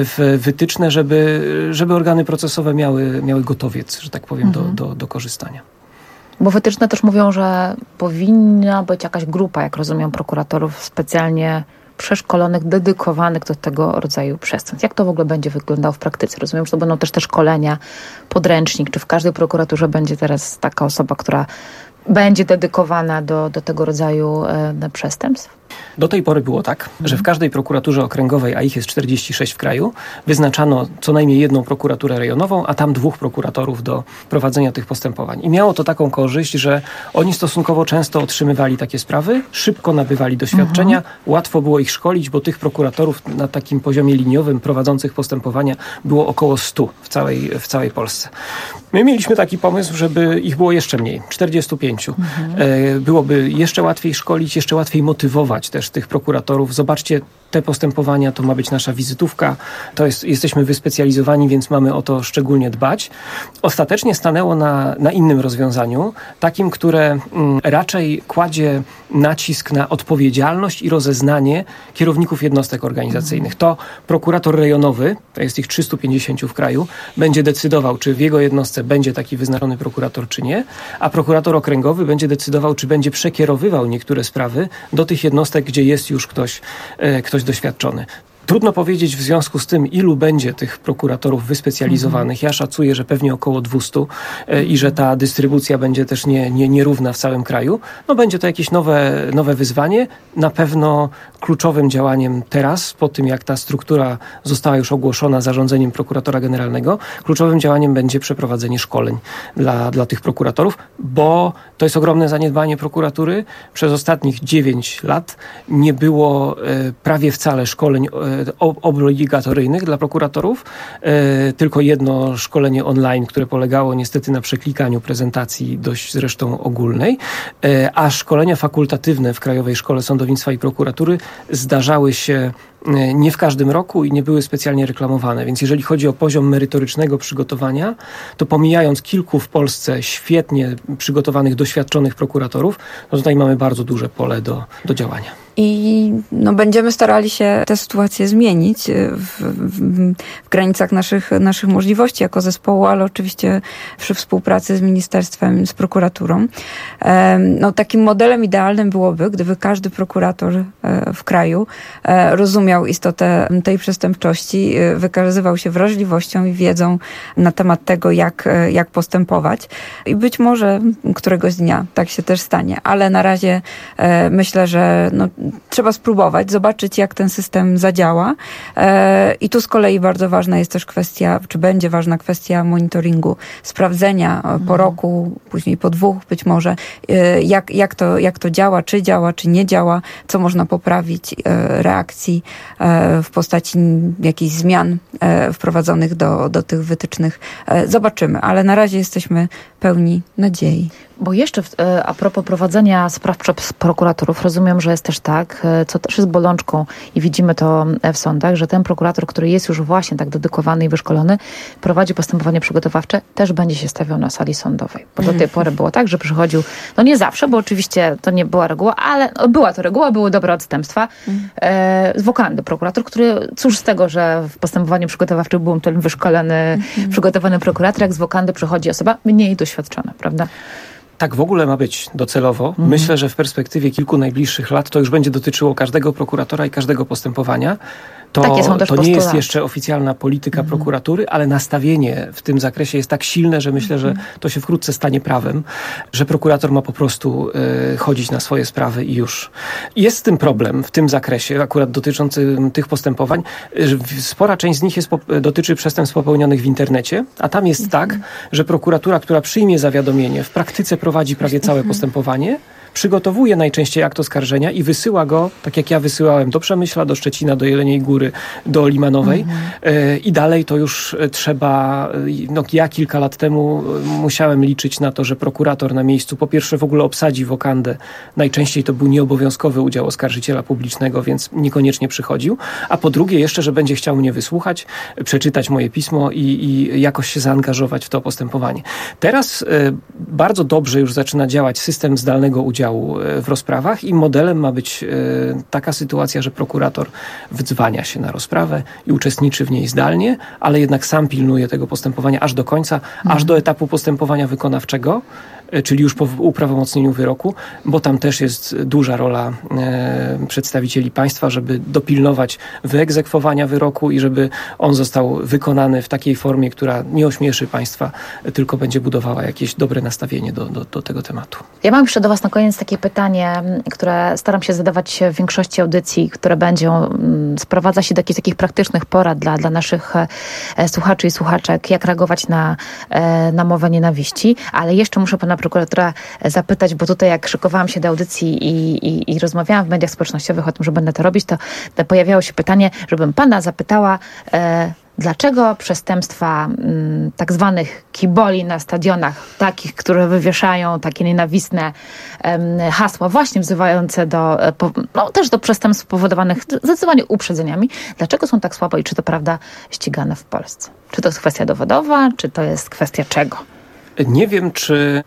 w wytyczne, żeby, żeby organy procesowe miały, miały gotowość, że tak powiem, mhm. do, do, do korzystania. Bo wytyczne też mówią, że powinna być jakaś grupa, jak rozumiem, prokuratorów specjalnie przeszkolonych, dedykowanych do tego rodzaju przestępstw. Jak to w ogóle będzie wyglądało w praktyce? Rozumiem, że to będą też te szkolenia, podręcznik, czy w każdej prokuraturze będzie teraz taka osoba, która będzie dedykowana do, do tego rodzaju e, przestępstw? Do tej pory było tak, że w każdej prokuraturze okręgowej, a ich jest czterdzieści sześć w kraju, wyznaczano co najmniej jedną prokuraturę rejonową, a tam dwóch prokuratorów do prowadzenia tych postępowań. I miało to taką korzyść, że oni stosunkowo często otrzymywali takie sprawy, szybko nabywali doświadczenia, mhm. łatwo było ich szkolić, bo tych prokuratorów na takim poziomie liniowym prowadzących postępowania było około stu w całej, w całej Polsce. My mieliśmy taki pomysł, żeby ich było jeszcze mniej, czterdziestu pięciu. Mhm. Byłoby jeszcze łatwiej szkolić, jeszcze łatwiej motywować też tych prokuratorów. Zobaczcie, te postępowania to ma być nasza wizytówka. To jest, jesteśmy wyspecjalizowani, więc mamy o to szczególnie dbać. Ostatecznie stanęło na, na innym rozwiązaniu, takim, które mm, raczej kładzie nacisk na odpowiedzialność i rozeznanie kierowników jednostek organizacyjnych. To prokurator rejonowy, to jest ich trzystu pięćdziesięciu w kraju, będzie decydował, czy w jego jednostce będzie taki wyznaczony prokurator, czy nie, a prokurator okręgowy będzie decydował, czy będzie przekierowywał niektóre sprawy do tych jednostek, gdzie jest już ktoś, e, ktoś doświadczony. Trudno powiedzieć w związku z tym, ilu będzie tych prokuratorów wyspecjalizowanych. Ja szacuję, że pewnie około dwieście i że ta dystrybucja będzie też nie, nie, nierówna w całym kraju. No będzie to jakieś nowe, nowe wyzwanie. Na pewno kluczowym działaniem teraz, po tym jak ta struktura została już ogłoszona zarządzeniem prokuratora generalnego, kluczowym działaniem będzie przeprowadzenie szkoleń dla, dla tych prokuratorów, bo to jest ogromne zaniedbanie prokuratury. Przez ostatnich dziewięć lat nie było e, prawie wcale szkoleń e, obligatoryjnych dla prokuratorów. E, tylko jedno szkolenie online, które polegało niestety na przeklikaniu prezentacji dość zresztą ogólnej, e, a szkolenia fakultatywne w Krajowej Szkole Sądownictwa i Prokuratury zdarzały się nie w każdym roku i nie były specjalnie reklamowane. Więc jeżeli chodzi o poziom merytorycznego przygotowania, to pomijając kilku w Polsce świetnie przygotowanych, doświadczonych prokuratorów, no tutaj mamy bardzo duże pole do, do działania. I no, będziemy starali się tę sytuację zmienić w, w, w granicach naszych, naszych możliwości jako zespołu, ale oczywiście przy współpracy z ministerstwem, z prokuraturą. No, takim modelem idealnym byłoby, gdyby każdy prokurator w kraju rozumiał istotę tej przestępczości, wykazywał się wrażliwością i wiedzą na temat tego, jak, jak postępować. I być może któregoś dnia tak się też stanie, ale na razie myślę, że no, trzeba spróbować, zobaczyć, jak ten system zadziała. I tu z kolei bardzo ważna jest też kwestia, czy będzie ważna kwestia monitoringu, sprawdzenia po mhm. roku, później po dwóch być może, jak, jak, to, jak to działa, czy działa, czy nie działa, co można poprawić, reakcji w postaci jakichś zmian wprowadzonych do, do tych wytycznych. Zobaczymy, ale na razie jesteśmy pełni nadziei. Bo jeszcze a propos prowadzenia spraw przez prokuratorów, rozumiem, że jest też tak, co też jest bolączką i widzimy to w sądach, że ten prokurator, który jest już właśnie tak dedykowany i wyszkolony, prowadzi postępowanie przygotowawcze, też będzie się stawiał na sali sądowej. Bo do tej pory było tak, że przychodził, no nie zawsze, bo oczywiście to nie była reguła, ale była to reguła, były dobre odstępstwa, e, z wokandy prokurator, który, cóż z tego, że w postępowaniu przygotowawczym był ten wyszkolony, mhm. przygotowany prokurator, jak z wokandy przychodzi osoba mniej doświadczona, prawda? Tak w ogóle ma być docelowo. Mhm. Myślę, że w perspektywie kilku najbliższych lat to już będzie dotyczyło każdego prokuratora i każdego postępowania. To, Takie są też to nie postulaty. jest jeszcze oficjalna polityka mhm. prokuratury, ale nastawienie w tym zakresie jest tak silne, że myślę, że to się wkrótce stanie prawem, że prokurator ma po prostu y, chodzić na swoje sprawy i już. Jest z tym problem w tym zakresie, akurat dotyczący tych postępowań. Spora część z nich jest, dotyczy przestępstw popełnionych w internecie, a tam jest mhm. tak, że prokuratura, która przyjmie zawiadomienie, w praktyce prowadzi prawie całe mhm. postępowanie, przygotowuje najczęściej akt oskarżenia i wysyła go, tak jak ja wysyłałem do Przemyśla, do Szczecina, do Jeleniej Góry, do Limanowej. Mhm. I dalej to już trzeba, no ja kilka lat temu musiałem liczyć na to, że prokurator na miejscu po pierwsze w ogóle obsadzi wokandę. Najczęściej to był nieobowiązkowy udział oskarżyciela publicznego, więc niekoniecznie przychodził. A po drugie jeszcze, że będzie chciał mnie wysłuchać, przeczytać moje pismo i, i jakoś się zaangażować w to postępowanie. Teraz y, bardzo dobrze już zaczyna działać system zdalnego udziału w rozprawach i modelem ma być y, taka sytuacja, że prokurator wdzwania się na rozprawę i uczestniczy w niej zdalnie, ale jednak sam pilnuje tego postępowania aż do końca, mhm. aż do etapu postępowania wykonawczego, czyli już po uprawomocnieniu wyroku, bo tam też jest duża rola e, przedstawicieli państwa, żeby dopilnować wyegzekwowania wyroku i żeby on został wykonany w takiej formie, która nie ośmieszy państwa, tylko będzie budowała jakieś dobre nastawienie do, do, do tego tematu. Ja mam jeszcze do was na koniec takie pytanie, które staram się zadawać w większości audycji, które będzie sprowadza się do jakichś takich praktycznych porad dla, dla naszych e, słuchaczy i słuchaczek, jak reagować na, e, na mowę nienawiści, ale jeszcze muszę pana prokuratora zapytać, bo tutaj jak szykowałam się do audycji i, i, i rozmawiałam w mediach społecznościowych o tym, że będę to robić, to, to pojawiało się pytanie, żebym pana zapytała, e, dlaczego przestępstwa m, tak zwanych kiboli na stadionach, takich, które wywieszają takie nienawistne em, hasła, właśnie wzywające do, po, no, też do przestępstw spowodowanych zdecydowanie uprzedzeniami, dlaczego są tak słabo i czy to prawda ścigane w Polsce? Czy to jest kwestia dowodowa, czy to jest kwestia czego? Nie wiem, czy,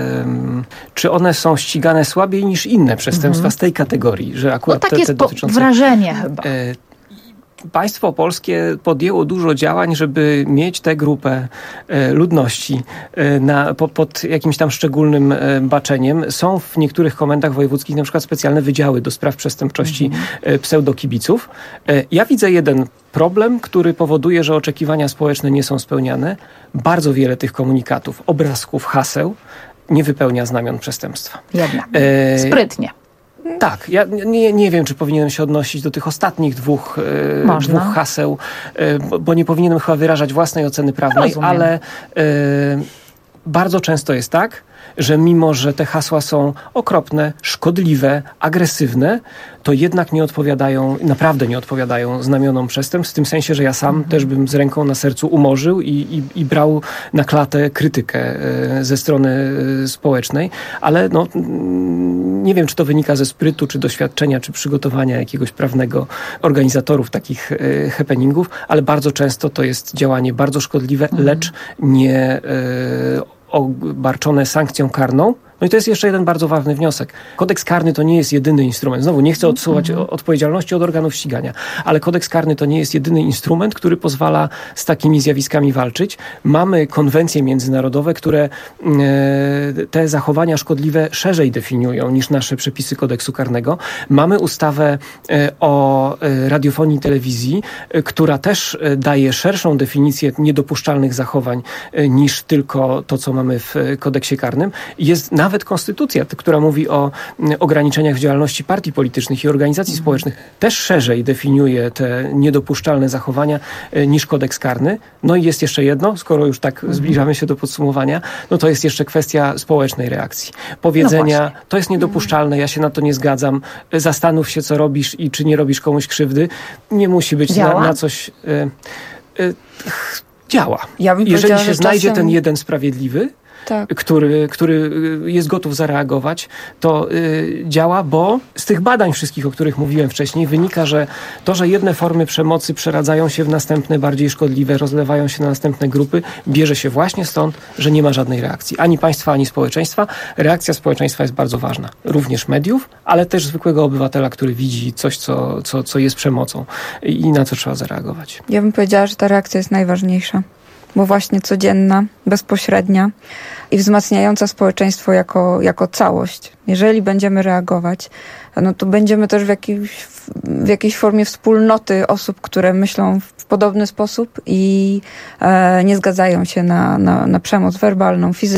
um, czy one są ścigane słabiej niż inne przestępstwa mm-hmm. z tej kategorii, że akurat no, tak te, jest te dotyczące... wrażenie chyba. E, państwo polskie podjęło dużo działań, żeby mieć tę grupę ludności na, po, pod jakimś tam szczególnym baczeniem. Są w niektórych komendach wojewódzkich na przykład specjalne wydziały do spraw przestępczości mhm. pseudokibiców. Ja widzę jeden problem, który powoduje, że oczekiwania społeczne nie są spełniane. Bardzo wiele tych komunikatów, obrazków, haseł nie wypełnia znamion przestępstwa. Jednak. E... Sprytnie. Tak, ja nie, nie wiem, czy powinienem się odnosić do tych ostatnich dwóch, e, dwóch haseł, e, bo, bo nie powinienem chyba wyrażać własnej oceny prawnej, Rozumiem. ale e, bardzo często jest tak, że mimo, że te hasła są okropne, szkodliwe, agresywne, to jednak nie odpowiadają, naprawdę nie odpowiadają znamionom przestępstw, w tym sensie, że ja sam mhm. też bym z ręką na sercu umorzył i, i, i brał na klatę krytykę ze strony społecznej, ale no, nie wiem, czy to wynika ze sprytu, czy doświadczenia, czy przygotowania jakiegoś prawnego organizatorów takich happeningów, ale bardzo często to jest działanie bardzo szkodliwe, mhm. lecz nie obarczone sankcją karną. No i to jest jeszcze jeden bardzo ważny wniosek. Kodeks karny to nie jest jedyny instrument. Znowu nie chcę odsuwać mm-hmm. odpowiedzialności od organów ścigania, ale kodeks karny to nie jest jedyny instrument, który pozwala z takimi zjawiskami walczyć. Mamy konwencje międzynarodowe, które e, te zachowania szkodliwe szerzej definiują niż nasze przepisy kodeksu karnego. Mamy ustawę e, o e, radiofonii i telewizji, e, która też e, daje szerszą definicję niedopuszczalnych zachowań e, niż tylko to, co mamy w e, kodeksie karnym. Jest nawet konstytucja, która mówi o ograniczeniach w działalności partii politycznych i organizacji społecznych, też szerzej definiuje te niedopuszczalne zachowania niż kodeks karny. No i jest jeszcze jedno, skoro już tak zbliżamy się do podsumowania, no to jest jeszcze kwestia społecznej reakcji. Powiedzenia, no to jest niedopuszczalne, ja się na to nie zgadzam, zastanów się, co robisz i czy nie robisz komuś krzywdy. Nie musi być na, na coś... Y, y, działa. Ja Jeżeli się znajdzie czasem... ten jeden sprawiedliwy, Tak. Który, który jest gotów zareagować, to y, działa, bo z tych badań wszystkich, o których mówiłem wcześniej, wynika, że to, że jedne formy przemocy przeradzają się w następne bardziej szkodliwe, rozlewają się na następne grupy, bierze się właśnie stąd, że nie ma żadnej reakcji. Ani państwa, ani społeczeństwa. Reakcja społeczeństwa jest bardzo ważna. Również mediów, ale też zwykłego obywatela, który widzi coś, co, co, co jest przemocą i na co trzeba zareagować. Ja bym powiedziała, że ta reakcja jest najważniejsza. Bo właśnie codzienna, bezpośrednia i wzmacniająca społeczeństwo jako, jako całość. Jeżeli będziemy reagować, no to będziemy też w jakiejś, w jakiejś formie wspólnoty osób, które myślą w podobny sposób i e, nie zgadzają się na, na, na przemoc werbalną, fizyczną.